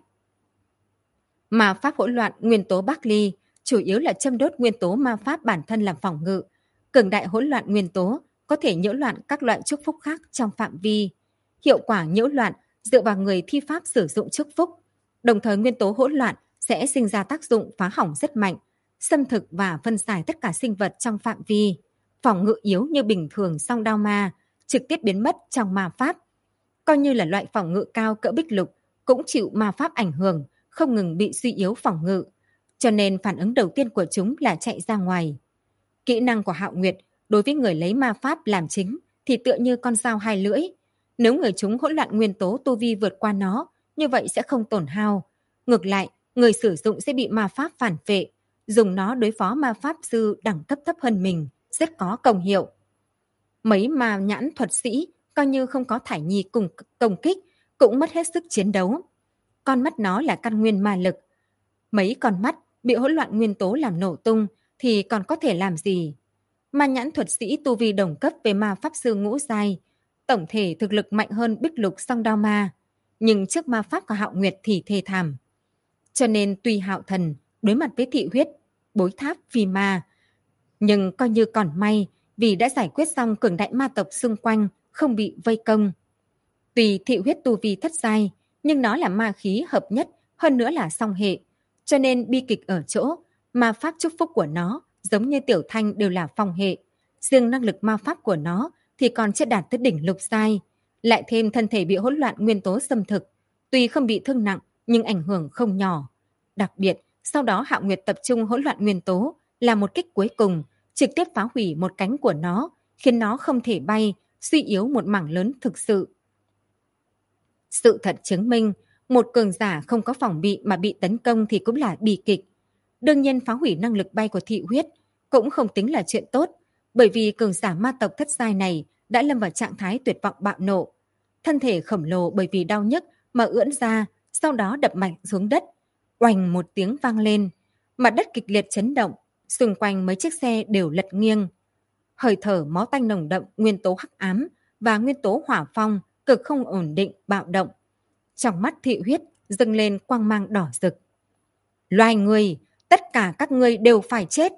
Ma pháp hỗn loạn nguyên tố Bắc Ly chủ yếu là châm đốt nguyên tố ma pháp bản thân làm phòng ngự. Cường đại hỗn loạn nguyên tố có thể nhiễu loạn các loại chúc phúc khác trong phạm vi. Hiệu quả nhiễu loạn dựa vào người thi pháp sử dụng chúc phúc. Đồng thời nguyên tố hỗn loạn sẽ sinh ra tác dụng phá hỏng rất mạnh, xâm thực và phân giải tất cả sinh vật trong phạm vi. Phòng ngự yếu như bình thường song đao ma, trực tiếp biến mất trong ma pháp. Coi như là loại phòng ngự cao cỡ bích lục, cũng chịu ma pháp ảnh hưởng, không ngừng bị suy yếu phòng ngự. Cho nên phản ứng đầu tiên của chúng là chạy ra ngoài. Kỹ năng của Hạo Nguyệt đối với người lấy ma pháp làm chính thì tựa như con dao hai lưỡi. Nếu người chúng hỗn loạn nguyên tố tu vi vượt qua nó, như vậy sẽ không tổn hao. Ngược lại, người sử dụng sẽ bị ma pháp phản vệ, dùng nó đối phó ma pháp sư đẳng cấp thấp hơn mình, rất có công hiệu. Mấy ma nhãn thuật sĩ coi như không có Thải Nhi cùng công kích, cũng mất hết sức chiến đấu. Con mắt nó là căn nguyên ma lực. Mấy con mắt bị hỗn loạn nguyên tố làm nổ tung thì còn có thể làm gì? Ma nhãn thuật sĩ tu vi đồng cấp về ma pháp sư ngũ giai, tổng thể thực lực mạnh hơn bích lục song đao ma, nhưng trước ma pháp của Hạo Nguyệt thì thê thảm. Cho nên tuy Hạo Thần đối mặt với Thị Huyết, bối tháp phi ma, nhưng coi như còn may vì đã giải quyết xong cường đại ma tộc xung quanh, không bị vây công. Tuy Thị Huyết tu vi thất giai, nhưng nó là ma khí hợp nhất, hơn nữa là song hệ. Cho nên bi kịch ở chỗ, ma pháp chúc phúc của nó giống như Tiểu Thanh đều là phong hệ. Riêng năng lực ma pháp của nó thì còn chưa đạt tới đỉnh lục giai. Lại thêm thân thể bị hỗn loạn nguyên tố xâm thực. Tuy không bị thương nặng, nhưng ảnh hưởng không nhỏ. Đặc biệt, sau đó Hạo Nguyệt tập trung hỗn loạn nguyên tố là một kích cuối cùng, trực tiếp phá hủy một cánh của nó, khiến nó không thể bay, suy yếu một mảng lớn thực sự. Sự thật chứng minh, một cường giả không có phòng bị mà bị tấn công thì cũng là bi kịch. Đương nhiên phá hủy năng lực bay của Thị Huyết cũng không tính là chuyện tốt, bởi vì cường giả ma tộc thất giai này đã lâm vào trạng thái tuyệt vọng bạo nộ. Thân thể khổng lồ bởi vì đau nhức mà ưỡn ra, sau đó đập mạnh xuống đất. Oành một tiếng vang lên, mặt đất kịch liệt chấn động, xung quanh mấy chiếc xe đều lật nghiêng. Hơi thở máu tanh nồng đậm nguyên tố hắc ám và nguyên tố hỏa phong cực không ổn định bạo động. Trong mắt Thị Huyết dâng lên quang mang đỏ rực. Loài người, tất cả các ngươi đều phải chết.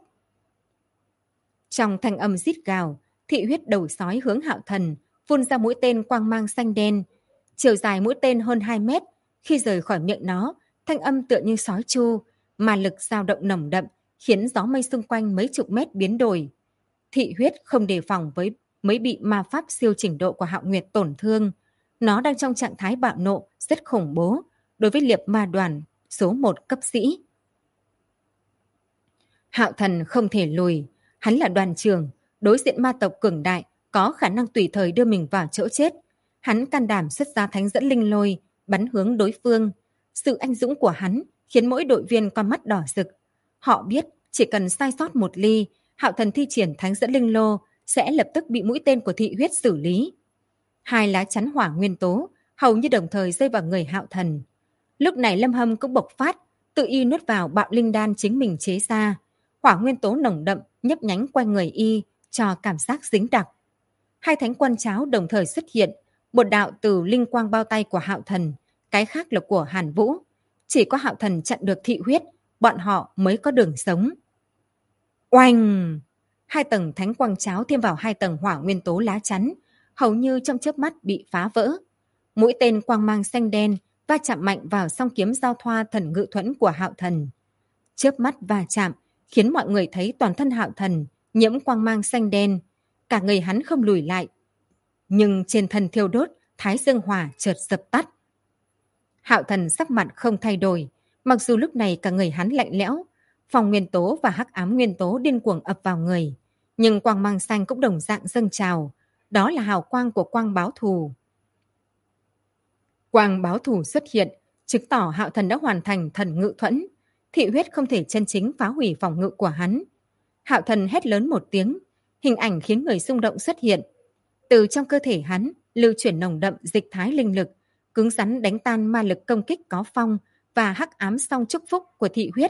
Trong thanh âm rít gào, Thị Huyết đầu sói hướng Hạo Thần, phun ra mũi tên quang mang xanh đen. Chiều dài mũi tên hơn 2 mét, khi rời khỏi miệng nó, thanh âm tựa như sói chu, mà lực dao động nồng đậm, khiến gió mây xung quanh mấy chục mét biến đổi. Thị Huyết không đề phòng với mới bị ma pháp siêu trình độ của Hạo Nguyệt tổn thương. Nó đang trong trạng thái bạo nộ, rất khủng bố, đối với liệp ma đoàn số 1 cấp sĩ. Hạo Thần không thể lùi, hắn là đoàn trưởng, đối diện ma tộc cường đại, có khả năng tùy thời đưa mình vào chỗ chết. Hắn can đảm xuất ra thánh dẫn linh lôi, bắn hướng đối phương. Sự anh dũng của hắn khiến mỗi đội viên con mắt đỏ rực. Họ biết chỉ cần sai sót một ly, Hạo Thần thi triển thánh dẫn linh lô sẽ lập tức bị mũi tên của Thị Huyết xử lý. 2 lá chắn hỏa nguyên tố hầu như đồng thời rơi vào người Hạo Thần. Lúc này Lâm Hâm cũng bộc phát, tự y nuốt vào bạo linh đan chính mình chế ra. Hỏa nguyên tố nồng đậm nhấp nhánh quanh người y, cho cảm giác dính đặc. Hai thánh quân cháo đồng thời xuất hiện, một đạo từ linh quang bao tay của Hạo Thần, cái khác là của Hàn Vũ. Chỉ có Hạo Thần chặn được thị huyết, bọn họ mới có đường sống. Oanh! Hai tầng thánh quang cháo thêm vào hai tầng hỏa nguyên tố lá chắn, hầu như trong chớp mắt bị phá vỡ. Mũi tên quang mang xanh đen va chạm mạnh vào song kiếm giao thoa thần ngự thuẫn của Hạo Thần. Chớp mắt va chạm khiến mọi người thấy toàn thân Hạo Thần nhiễm quang mang xanh đen, cả người hắn không lùi lại. Nhưng trên thân thiêu đốt, thái dương hỏa chợt dập tắt. Hạo Thần sắc mặt không thay đổi, mặc dù lúc này cả người hắn lạnh lẽo, phong nguyên tố và hắc ám nguyên tố điên cuồng ập vào người, nhưng quang mang xanh cũng đồng dạng dâng trào, đó là hào quang của quang báo thù. Quang báo thù xuất hiện, chứng tỏ Hạo Thần đã hoàn thành thần ngự thuẫn, thị huyết không thể chân chính phá hủy phòng ngự của hắn. Hạo Thần hét lớn một tiếng, hình ảnh khiến người xung động xuất hiện. Từ trong cơ thể hắn lưu chuyển nồng đậm dịch thái linh lực, cứng rắn đánh tan ma lực công kích có phong và hắc ám song chúc phúc của thị huyết.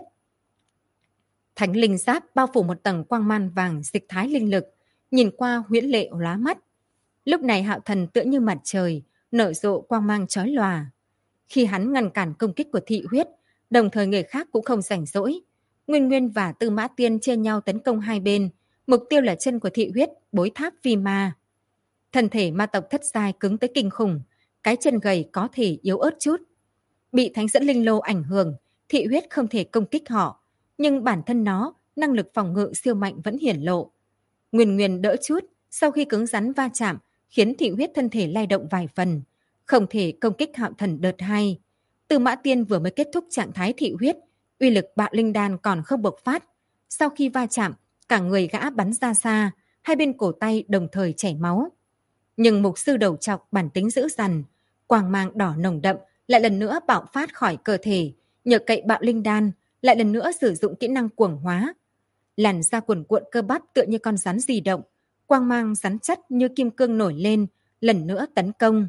Thánh linh giáp bao phủ một tầng quang man vàng dịch thái linh lực, nhìn qua huyễn lệ lóa mắt. Lúc này Hạo Thần tựa như mặt trời, nở rộ quang mang chói lòa. Khi hắn ngăn cản công kích của thị huyết, đồng thời người khác cũng không rảnh rỗi. Nguyên Nguyên và Tư Mã Tiên chia nhau tấn công hai bên, mục tiêu là chân của thị huyết, bối tháp phi ma. Thân thể ma tộc thất giai cứng tới kinh khủng, cái chân gầy có thể yếu ớt chút. Bị thánh dẫn linh lô ảnh hưởng, thị huyết không thể công kích họ, nhưng bản thân nó, năng lực phòng ngự siêu mạnh vẫn hiển lộ. Nguyên Nguyên đỡ chút, sau khi cứng rắn va chạm, khiến thị huyết thân thể lay động vài phần, không thể công kích Hạo Thần đợt 2. Tư Mã Tiên vừa mới kết thúc trạng thái thị huyết, uy lực bạo linh đan còn không bộc phát. Sau khi va chạm, cả người gã bắn ra xa, hai bên cổ tay đồng thời chảy máu. Nhưng mục sư đầu trọc bản tính dữ dằn, quang mang đỏ nồng đậm lại lần nữa bạo phát khỏi cơ thể, nhờ cậy bạo linh đan, lại lần nữa sử dụng kỹ năng cuồng hóa. Làn da cuồn cuộn cơ bắp tựa như con rắn di động, quang mang rắn chất như kim cương nổi lên, lần nữa tấn công.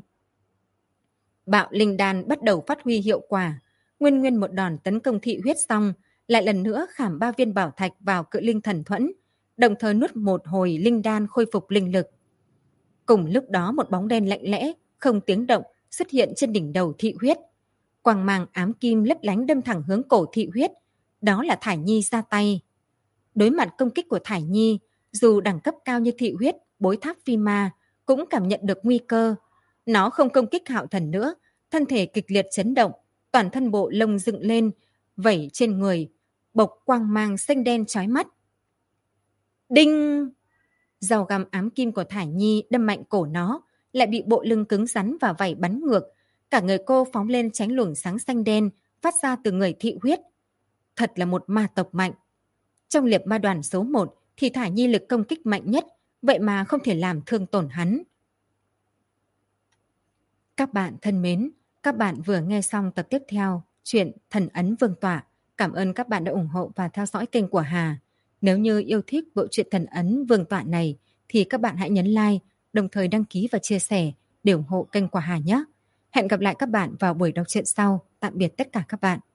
Bạo linh đan bắt đầu phát huy hiệu quả, Nguyên Nguyên một đòn tấn công thị huyết xong, lại lần nữa khảm 3 viên bảo thạch vào cự linh thần thuẫn, đồng thời nuốt một hồi linh đan khôi phục linh lực. Cùng lúc đó một bóng đen lạnh lẽ, không tiếng động xuất hiện trên đỉnh đầu thị huyết. Quang mang ám kim lấp lánh đâm thẳng hướng cổ thị huyết, đó là Thải Nhi ra tay. Đối mặt công kích của Thải Nhi, dù đẳng cấp cao như thị huyết, bối tháp phi ma, cũng cảm nhận được nguy cơ. Nó không công kích Hạo Thần nữa, thân thể kịch liệt chấn động, toàn thân bộ lông dựng lên, vẩy trên người, bộc quang mang xanh đen chói mắt. Đinh! Dao găm ám kim của Thải Nhi đâm mạnh cổ nó, lại bị bộ lưng cứng rắn và vảy bắn ngược. Cả người cô phóng lên tránh luồng sáng xanh đen phát ra từ người thị huyết. Thật là một ma tộc mạnh. Trong liệp ma đoàn số 1 thì Thải Nhi lực công kích mạnh nhất, vậy mà không thể làm thương tổn hắn. Các bạn thân mến, các bạn vừa nghe xong tập tiếp theo chuyện Thần Ấn Vương Tọa. Cảm ơn các bạn đã ủng hộ và theo dõi kênh của Hà. Nếu như yêu thích bộ truyện Thần Ấn Vương Tọa này thì các bạn hãy nhấn like, đồng thời đăng ký và chia sẻ để ủng hộ kênh của Hà nhé. Hẹn gặp lại các bạn vào buổi đọc truyện sau. Tạm biệt tất cả các bạn.